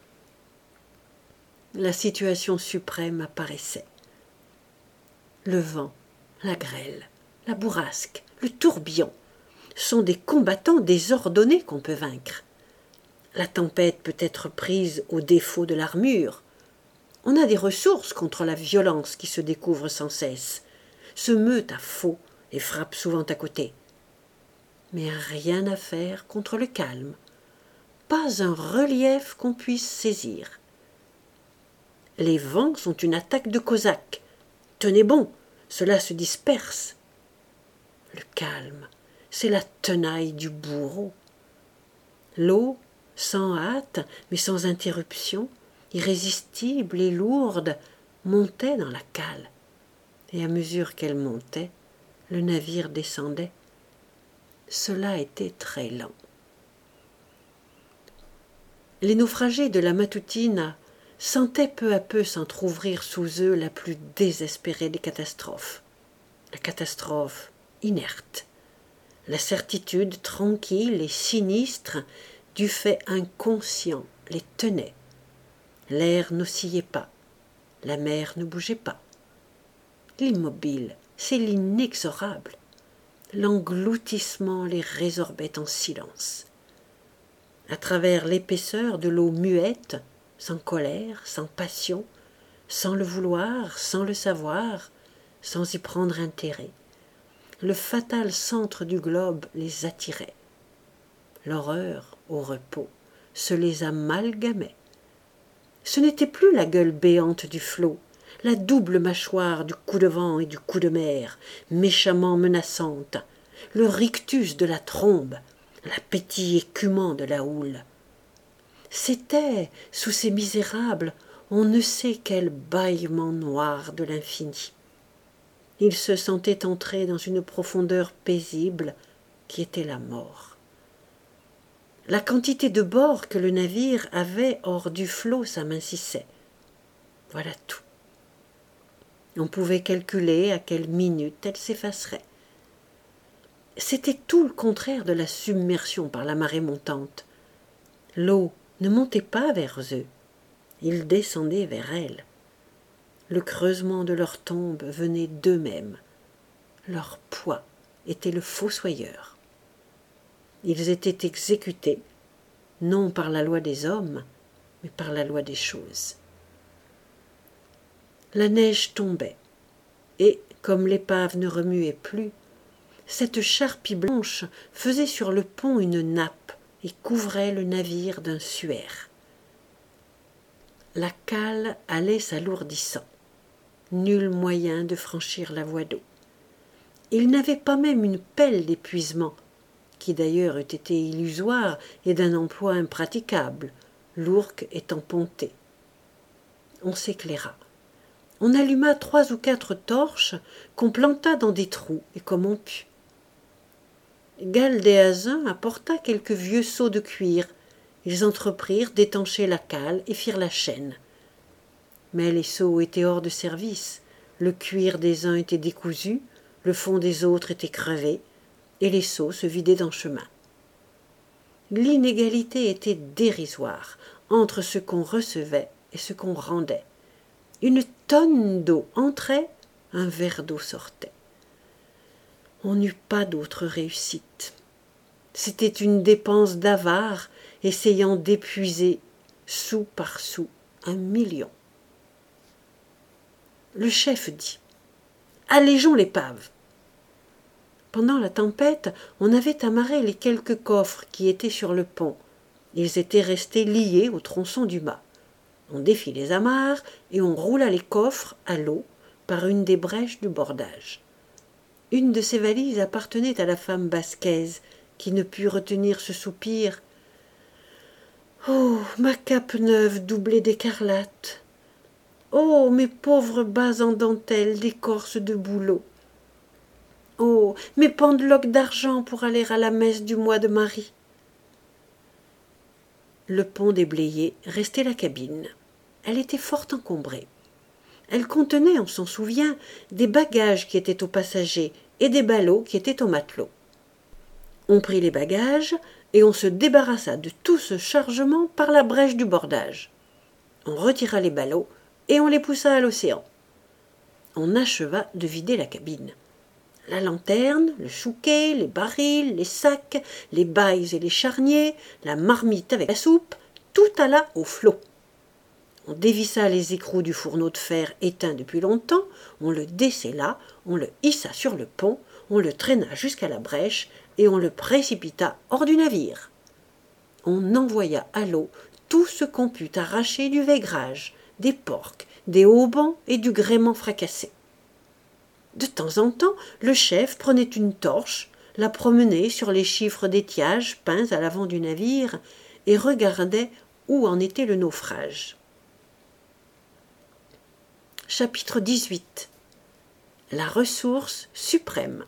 La situation suprême apparaissait. Le vent, la grêle, la bourrasque, le tourbillon sont des combattants désordonnés qu'on peut vaincre. La tempête peut être prise au défaut de l'armure. On a des ressources contre la violence qui se découvre sans cesse, se meut à faux et frappe souvent à côté. Mais rien à faire contre le calme, pas un relief qu'on puisse saisir. Les vents sont une attaque de Cosaques. Tenez bon, cela se disperse. Le calme, c'est la tenaille du bourreau. L'eau, sans hâte, mais sans interruption, irrésistible et lourde, montait dans la cale. Et à mesure qu'elle montait, le navire descendait. Cela était très lent. Les naufragés de la Matutina sentaient peu à peu s'entr'ouvrir sous eux la plus désespérée des catastrophes. La catastrophe inerte. La certitude tranquille et sinistre du fait inconscient les tenait. L'air n'oscillait pas, la mer ne bougeait pas. L'immobile, c'est l'inexorable. L'engloutissement les résorbait en silence. À travers l'épaisseur de l'eau muette, sans colère, sans passion, sans le vouloir, sans le savoir, sans y prendre intérêt, le fatal centre du globe les attirait. L'horreur, au repos, se les amalgamait. Ce n'était plus la gueule béante du flot, la double mâchoire du coup de vent et du coup de mer, méchamment menaçante, le rictus de la trombe, l'appétit écumant de la houle. C'était, sous ces misérables, on ne sait quel bâillement noir de l'infini. Ils se sentaient entrer dans une profondeur paisible qui était la mort. La quantité de bord que le navire avait hors du flot s'amincissait. Voilà tout. On pouvait calculer à quelle minute elle s'effacerait. C'était tout le contraire de la submersion par la marée montante. L'eau ne montait pas vers eux, ils descendaient vers elle. Le creusement de leur tombe venait d'eux-mêmes. Leur poids était le fossoyeur. Ils étaient exécutés, non par la loi des hommes, mais par la loi des choses. La neige tombait, et, comme l'épave ne remuait plus, cette charpie blanche faisait sur le pont une nappe et couvrait le navire d'un suaire. La cale allait s'alourdissant. Nul moyen de franchir la voie d'eau. Il n'avait pas même une pelle d'épuisement, qui d'ailleurs eût été illusoire et d'un emploi impraticable, l'ourque étant pontée. On s'éclaira. On alluma 3 ou 4 torches qu'on planta dans des trous et comme on put. Galdéazun apporta quelques vieux seaux de cuir. Ils entreprirent d'étancher la cale et firent la chaîne. Mais les seaux étaient hors de service, le cuir des uns était décousu, le fond des autres était crevé, et les seaux se vidaient en chemin. L'inégalité était dérisoire entre ce qu'on recevait et ce qu'on rendait. Une tonne d'eau entrait, un verre d'eau sortait. On n'eut pas d'autre réussite. C'était une dépense d'avare essayant d'épuiser, sou par sou, 1 million. Le chef dit « Allégeons l'épave !» Pendant la tempête, on avait amarré les quelques coffres qui étaient sur le pont. Ils étaient restés liés au tronçon du mât. On défit les amarres et on roula les coffres à l'eau par une des brèches du bordage. Une de ces valises appartenait à la femme basquaise qui ne put retenir ce soupir. Oh, ma cape neuve doublée d'écarlate! Oh, mes pauvres bas en dentelle d'écorce de bouleau! Oh, mes pendeloques d'argent pour aller à la messe du mois de Marie! Le pont déblayé restait la cabine. Elle était fort encombrée. Elle contenait, on s'en souvient, des bagages qui étaient aux passagers et des ballots qui étaient aux matelots. On prit les bagages et on se débarrassa de tout ce chargement par la brèche du bordage. On retira les ballots et on les poussa à l'océan. On acheva de vider la cabine. La lanterne, le chouquet, les barils, les sacs, les bailles et les charniers, la marmite avec la soupe, tout alla au flot. On dévissa les écrous du fourneau de fer éteint depuis longtemps, on le descella, on le hissa sur le pont, on le traîna jusqu'à la brèche et on le précipita hors du navire. On envoya à l'eau tout ce qu'on put arracher du vaigrage, des porcs, des haubans et du gréement fracassé. De temps en temps, le chef prenait une torche, la promenait sur les chiffres d'étiage peints à l'avant du navire et regardait où en était le naufrage. Chapitre 18. La ressource suprême.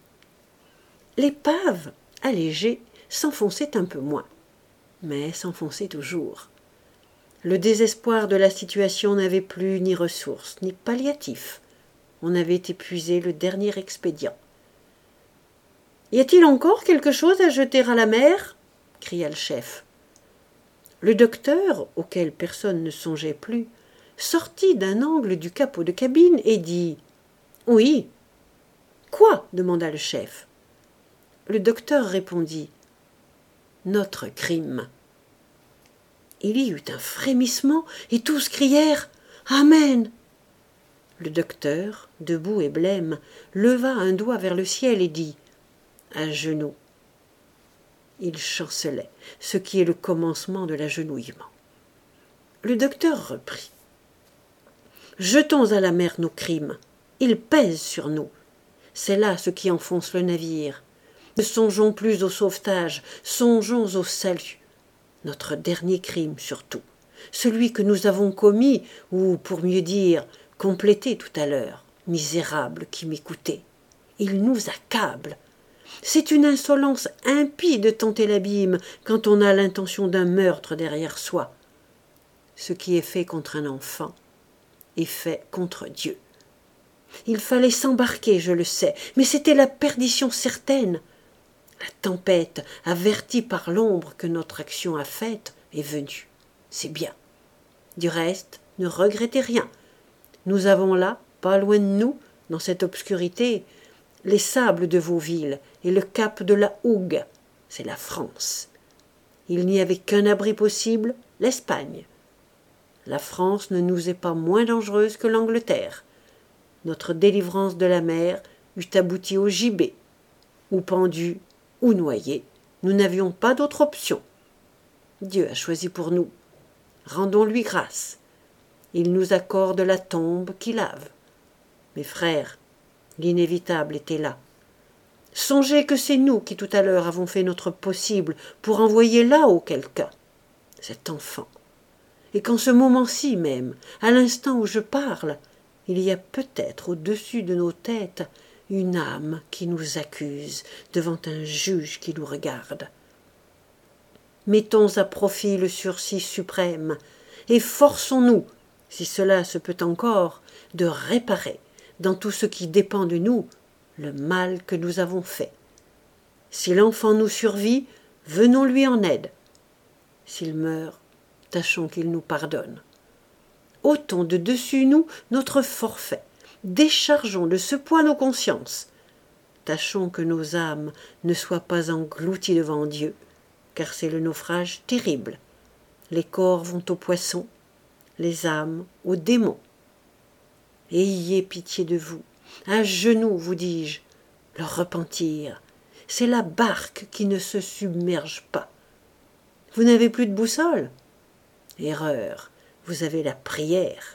L'épave, allégée, s'enfonçait un peu moins, mais s'enfonçait toujours. Le désespoir de la situation n'avait plus ni ressource, ni palliatif. On avait épuisé le dernier expédient. « Y a-t-il encore quelque chose à jeter à la mer » cria le chef. Le docteur, auquel personne ne songeait plus, sortit d'un angle du capot de cabine et dit « Oui. »« Quoi » demanda le chef. Le docteur répondit « Notre crime. » Il y eut un frémissement et tous crièrent « Amen !» Le docteur, debout et blême, leva un doigt vers le ciel et dit « À genoux ». Il chancelait, ce qui est le commencement de l'agenouillement. Le docteur reprit « Jetons à la mer nos crimes, ils pèsent sur nous. C'est là ce qui enfonce le navire. Ne songeons plus au sauvetage, songeons au salut. Notre dernier crime surtout, celui que nous avons commis, ou pour mieux dire, complété tout à l'heure, misérable qui m'écoutez. Il nous accable. C'est une insolence impie de tenter l'abîme quand on a l'intention d'un meurtre derrière soi. Ce qui est fait contre un enfant est fait contre Dieu. Il fallait s'embarquer, je le sais, mais c'était la perdition certaine. La tempête, avertie par l'ombre que notre action a faite, est venue. C'est bien. Du reste, ne regrettez rien. Nous avons là, pas loin de nous, dans cette obscurité, les sables de vos villes et le cap de la Hougue, c'est la France. Il n'y avait qu'un abri possible, l'Espagne. La France ne nous est pas moins dangereuse que l'Angleterre. Notre délivrance de la mer eût abouti au gibet, ou pendu, ou noyé. Nous n'avions pas d'autre option. Dieu a choisi pour nous. Rendons-lui grâce. Il nous accorde la tombe qui lave. Mes frères, l'inévitable était là. Songez que c'est nous qui tout à l'heure avons fait notre possible pour envoyer là-haut quelqu'un, cet enfant. Et qu'en ce moment-ci même, à l'instant où je parle, il y a peut-être au-dessus de nos têtes une âme qui nous accuse devant un juge qui nous regarde. Mettons à profit le sursis suprême et forçons-nous, si cela se peut encore, de réparer, dans tout ce qui dépend de nous, le mal que nous avons fait. Si l'enfant nous survit, venons-lui en aide. S'il meurt, tâchons qu'il nous pardonne. Ôtons de dessus nous notre forfait, déchargeons de ce poids nos consciences. Tâchons que nos âmes ne soient pas englouties devant Dieu, car c'est le naufrage terrible. Les corps vont aux poissons, les âmes aux démons. Ayez pitié de vous, à genoux, vous dis-je, le repentir, c'est la barque qui ne se submerge pas. Vous n'avez plus de boussole? Erreur, vous avez la prière.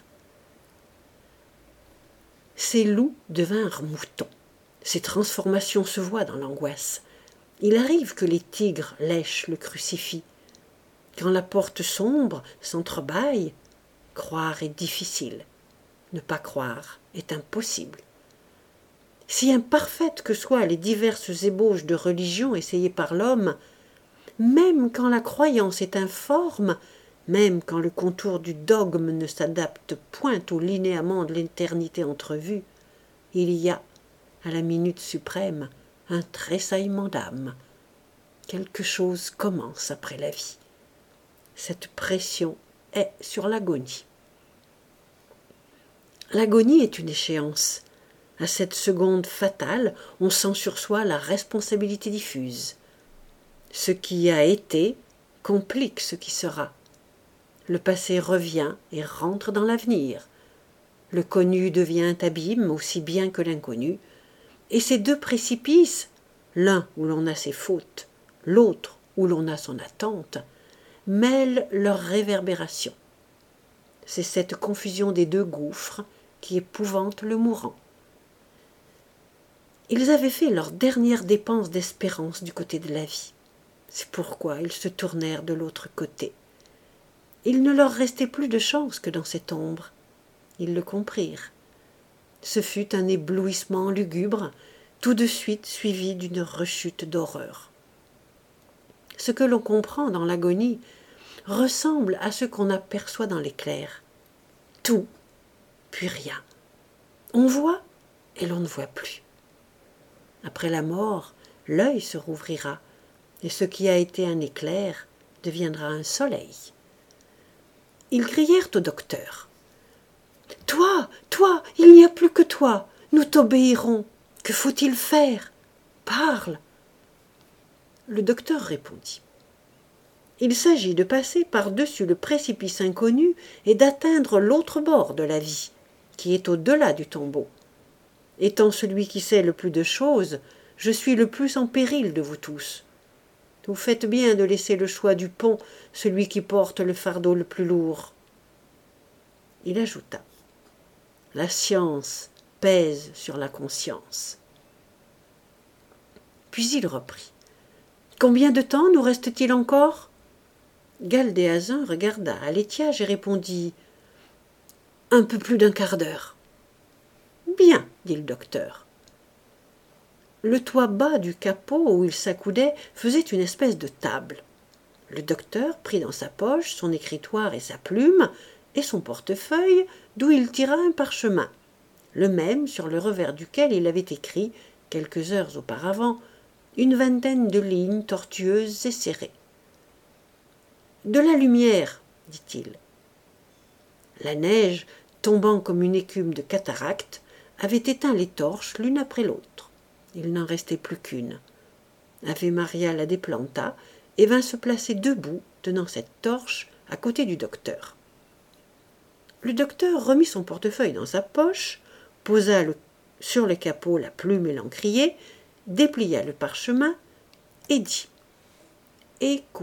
Ces loups devinrent moutons. Ces transformations se voient dans l'angoisse. Il arrive que les tigres lèchent le crucifix. Quand la porte sombre s'entrebâille, croire est difficile. Ne pas croire est impossible. Si imparfaites que soient les diverses ébauches de religion essayées par l'homme, même quand la croyance est informe, même quand le contour du dogme ne s'adapte point au linéament de l'éternité entrevue, il y a, à la minute suprême, un tressaillement d'âme. Quelque chose commence après la vie. Cette pression est sur l'agonie. L'agonie est une échéance. À cette seconde fatale, on sent sur soi la responsabilité diffuse. Ce qui a été complique ce qui sera. Le passé revient et rentre dans l'avenir. Le connu devient un abîme aussi bien que l'inconnu. Et ces deux précipices, l'un où l'on a ses fautes, l'autre où l'on a son attente, mêlent leurs réverbérations. C'est cette confusion des deux gouffres qui épouvante le mourant. Ils avaient fait leur dernière dépense d'espérance du côté de la vie. C'est pourquoi ils se tournèrent de l'autre côté. Il ne leur restait plus de chance que dans cette ombre. Ils le comprirent. Ce fut un éblouissement lugubre, tout de suite suivi d'une rechute d'horreur. Ce que l'on comprend dans l'agonie ressemble à ce qu'on aperçoit dans l'éclair. Tout, puis rien. On voit et l'on ne voit plus. Après la mort, l'œil se rouvrira, et ce qui a été un éclair deviendra un soleil. Ils crièrent au docteur. « Toi, il n'y a plus que toi, nous t'obéirons. Que faut-il faire? Parle !» Le docteur répondit. Il s'agit de passer par-dessus le précipice inconnu et d'atteindre l'autre bord de la vie, qui est au-delà du tombeau. Étant celui qui sait le plus de choses, je suis le plus en péril de vous tous. Vous faites bien de laisser le choix du pont, celui qui porte le fardeau le plus lourd. Il ajouta. La science pèse sur la conscience. Puis il reprit. Combien de temps nous reste-t-il encore? Galdéazun regarda à l'étiage et répondit. Un peu plus d'un quart d'heure. Bien, dit le docteur. Le toit bas du capot où il s'accoudait faisait une espèce de table. Le docteur prit dans sa poche son écritoire et sa plume, et son portefeuille, d'où il tira un parchemin, le même sur le revers duquel il avait écrit, quelques heures auparavant, une vingtaine de lignes tortueuses et serrées. « De la lumière, dit-il. » La neige, tombant comme une écume de cataracte, avait éteint les torches l'une après l'autre. Il n'en restait plus qu'une. Ave Maria la déplanta et vint se placer debout, tenant cette torche, à côté du docteur. Le docteur remit son portefeuille dans sa poche, posa sur le capot la plume et l'encrier, déplia le parchemin et dit « Écoutez. »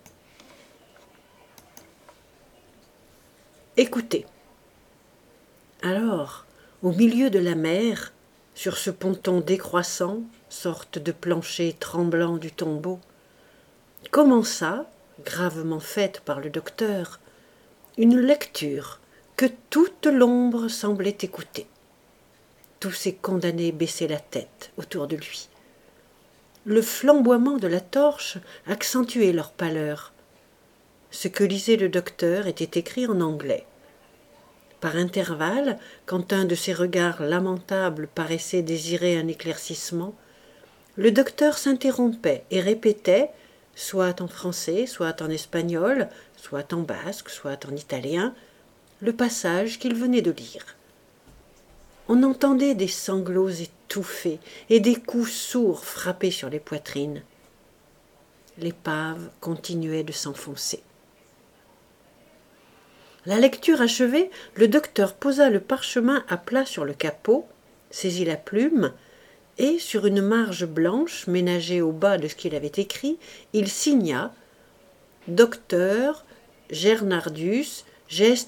Écoutez. Alors, au milieu de la mer, sur ce ponton décroissant, sorte de plancher tremblant du tombeau, commença, gravement faite par le docteur, une lecture que toute l'ombre semblait écouter. Tous ces condamnés baissaient la tête autour de lui. Le flamboiement de la torche accentuait leur pâleur. Ce que lisait le docteur était écrit en anglais. Par intervalles, quand un de ses regards lamentables paraissait désirer un éclaircissement, le docteur s'interrompait et répétait, soit en français, soit en espagnol, soit en basque, soit en italien, le passage qu'il venait de lire. On entendait des sanglots étouffés et des coups sourds frappés sur les poitrines. L'épave continuait de s'enfoncer. La lecture achevée, le docteur posa le parchemin à plat sur le capot, saisit la plume, et, sur une marge blanche ménagée au bas de ce qu'il avait écrit, il signa « Docteur Gernardus Geestemund ».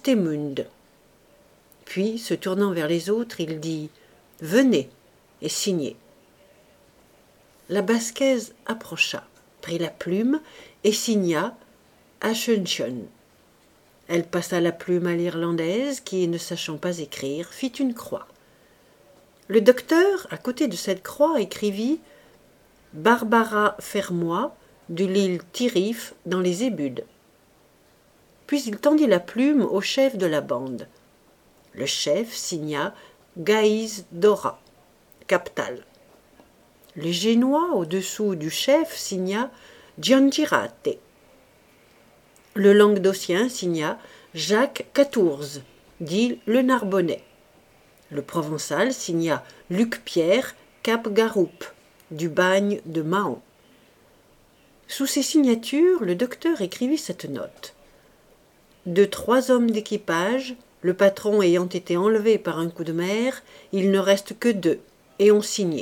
Puis, se tournant vers les autres, il dit « Venez et signez ». La Basquaise approcha, prit la plume et signa « Ascension ». Elle passa la plume à l'Irlandaise qui, ne sachant pas écrire, fit une croix. Le docteur, à côté de cette croix, écrivit « Barbara Fermoy, de l'île Tirif, dans les Hébudes ». Puis il tendit la plume au chef de la bande. Le chef signa « Gaïs Dora, Captal ». Le Génois, au-dessous du chef, signa « Giangirate ». Le Languedocien signa « Jacques Quatourze, dit le Narbonnais ». Le Provençal signa « Luc-Pierre Cap-Garoupe, du bagne de Mahon ». Sous ces signatures, le docteur écrivit cette note. De 3 hommes d'équipage, le patron ayant été enlevé par un coup de mer, il ne reste que 2, et ont signé.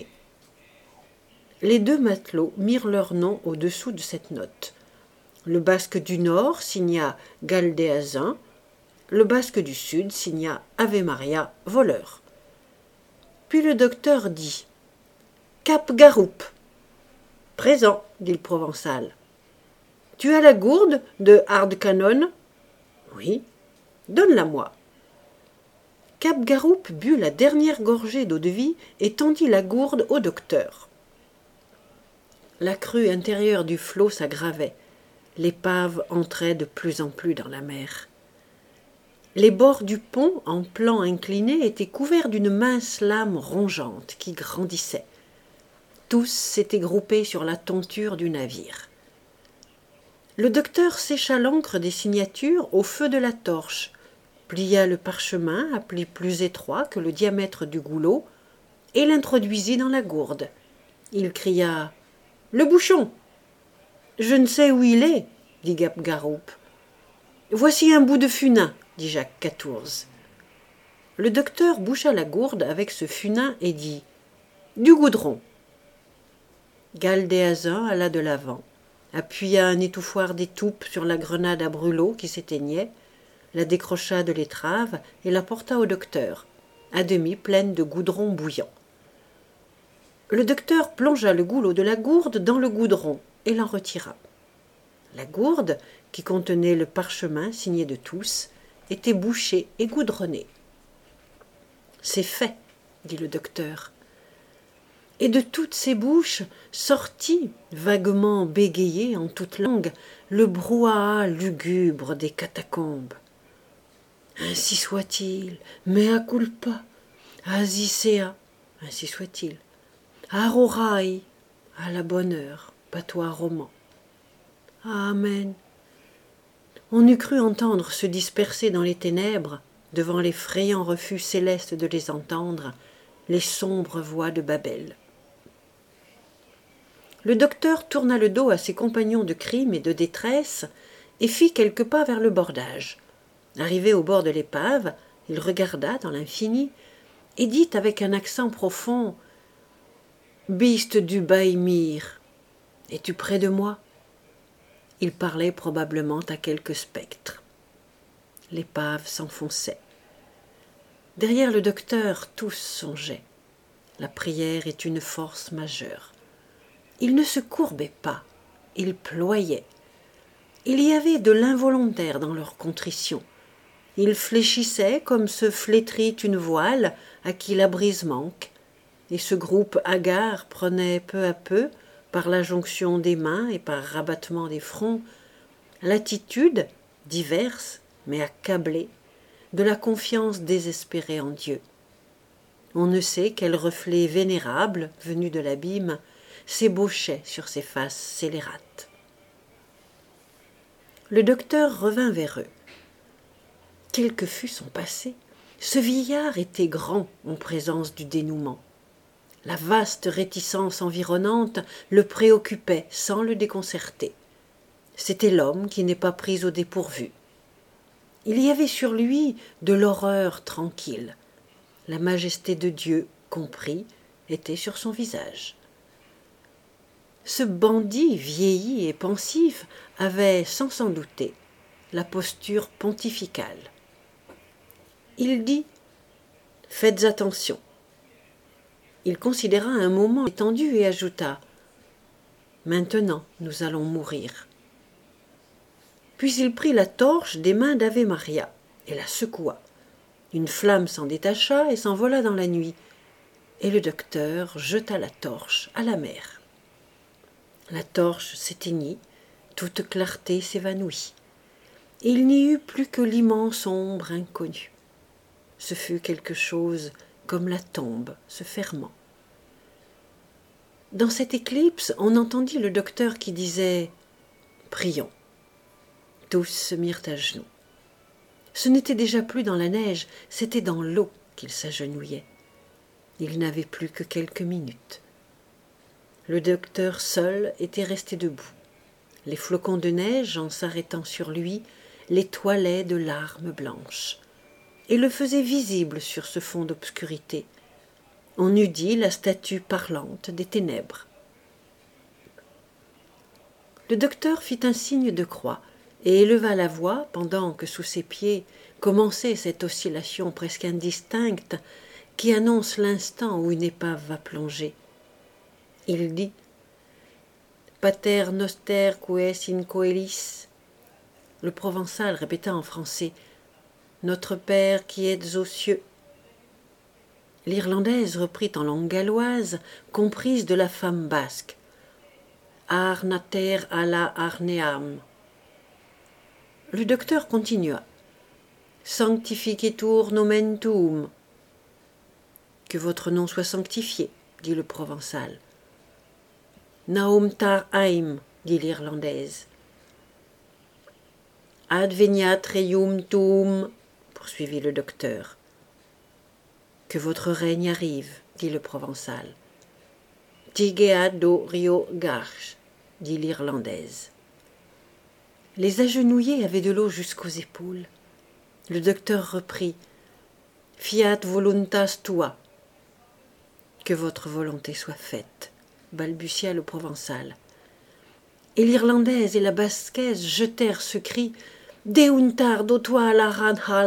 Les 2 matelots mirent leur nom au-dessous de cette note. Le Basque du Nord signa Galdéazin, le Basque du Sud signa Ave Maria, voleur. Puis le docteur dit Cap Garoupe. Présent, dit le Provençal. Tu as la gourde de Hardquanonne? Oui. Donne-la-moi. Cap Garoupe but la dernière gorgée d'eau-de-vie et tendit la gourde au docteur. La crue intérieure du flot s'aggravait. L'épave entrait de plus en plus dans la mer. Les bords du pont, en plan incliné, étaient couverts d'une mince lame rongeante qui grandissait. Tous s'étaient groupés sur la tenture du navire. Le docteur sécha l'encre des signatures au feu de la torche, plia le parchemin à plis plus étroits que le diamètre du goulot et l'introduisit dans la gourde. Il cria « Le bouchon !»« Je ne sais où il est, » dit Garoupe. « Voici un bout de funin, » dit Jacques Quatourze. Le docteur boucha la gourde avec ce funin et dit « Du goudron !» Galdéazin alla de l'avant, appuya un étouffoir d'étoupe sur la grenade à brûlot qui s'éteignait, la décrocha de l'étrave et la porta au docteur, à demi pleine de goudron bouillant. Le docteur plongea le goulot de la gourde dans le goudron et l'en retira. La gourde, qui contenait le parchemin signé de tous, était bouchée et goudronnée. « C'est fait, » dit le docteur. Et de toutes ces bouches sortit, vaguement bégayé en toutes langues, le brouhaha lugubre des catacombes. Ainsi soit-il, mea culpa, asi sea, ainsi soit-il. Arorai, à la bonne heure, patois roman. Amen. On eût cru entendre se disperser dans les ténèbres, devant l'effrayant refus céleste de les entendre, les sombres voix de Babel. Le docteur tourna le dos à ses compagnons de crime et de détresse et fit quelques pas vers le bordage. Arrivé au bord de l'épave, il regarda dans l'infini et dit avec un accent profond « Biste du Baïmir, es-tu près de moi ?» Il parlait probablement à quelque spectre. L'épave s'enfonçait. Derrière le docteur, tous songeaient. La prière est une force majeure. Ils ne se courbaient pas, ils ployaient. Il y avait de l'involontaire dans leur contrition. Ils fléchissaient comme se flétrit une voile à qui la brise manque, et ce groupe hagard prenait peu à peu, par la jonction des mains et par rabattement des fronts, l'attitude, diverse mais accablée, de la confiance désespérée en Dieu. On ne sait quel reflet vénérable, venu de l'abîme, s'ébauchait sur ces faces scélérates. Le docteur revint vers eux. Quel que fût son passé, ce vieillard était grand en présence du dénouement. La vaste réticence environnante le préoccupait sans le déconcerter. C'était l'homme qui n'est pas pris au dépourvu. Il y avait sur lui de l'horreur tranquille. La majesté de Dieu, compris, était sur son visage. Ce bandit vieilli et pensif avait, sans s'en douter, la posture pontificale. Il dit « Faites attention ». Il considéra un moment étendu et ajouta Maintenant, nous allons mourir. Puis il prit la torche des mains d'Ave Maria et la secoua. Une flamme s'en détacha et s'envola dans la nuit, et le docteur jeta la torche à la mer. La torche s'éteignit, toute clarté s'évanouit, et il n'y eut plus que l'immense ombre inconnue. Ce fut quelque chose comme la tombe se fermant. Dans cette éclipse, on entendit le docteur qui disait « Prions ». Tous se mirent à genoux. Ce n'était déjà plus dans la neige, c'était dans l'eau qu'ils s'agenouillaient. Il n'avait plus que quelques minutes. Le docteur seul était resté debout. Les flocons de neige, en s'arrêtant sur lui, l'étoilaient de larmes blanches et le faisaient visible sur ce fond d'obscurité. On eût dit la statue parlante des ténèbres. Le docteur fit un signe de croix et éleva la voix pendant que sous ses pieds commençait cette oscillation presque indistincte qui annonce l'instant où une épave va plonger. Il dit « Pater noster ques in coelis ». Le provençal répéta en français « Notre Père qui êtes aux cieux ». L'Irlandaise reprit en langue galloise, comprise de la femme basque « Ar nater alla arneam ». Le docteur continua « Sanctificetur nomen tuum ». « Que votre nom soit sanctifié », dit le provençal. « Naum tar aim », dit l'Irlandaise. « Adveniat reium tuum », poursuivit le docteur. « Que votre règne arrive », dit le provençal. « Tigeat do rio garch », dit l'Irlandaise. Les agenouillés avaient de l'eau jusqu'aux épaules. Le docteur reprit « Fiat voluntas tua ». « Que votre volonté soit faite », balbutia le provençal. Et l'Irlandaise et la basquaise jetèrent ce cri « Deuntar do toi la radhalam »«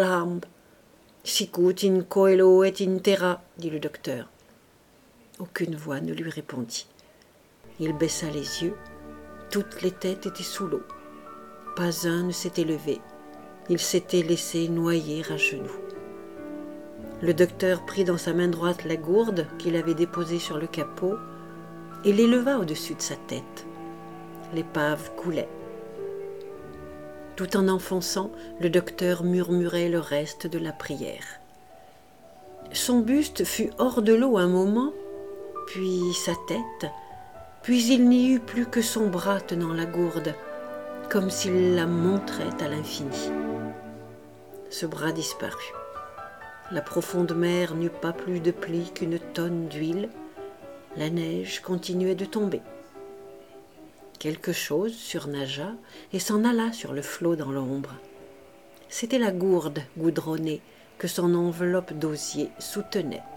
Sicut in coelo et in terra » dit le docteur. Aucune voix ne lui répondit. Il baissa les yeux. Toutes les têtes étaient sous l'eau. Pas un ne s'était levé. Il s'était laissé noyer à genoux. Le docteur prit dans sa main droite la gourde qu'il avait déposée sur le capot et l'éleva au-dessus de sa tête. L'épave coulait. Tout en enfonçant, le docteur murmurait le reste de la prière. Son buste fut hors de l'eau un moment, puis sa tête, puis il n'y eut plus que son bras tenant la gourde, comme s'il la montrait à l'infini. Ce bras disparut. La profonde mer n'eut pas plus de plis qu'une tonne d'huile. La neige continuait de tomber. Quelque chose surnagea et s'en alla sur le flot dans l'ombre. C'était la gourde goudronnée que son enveloppe d'osier soutenait.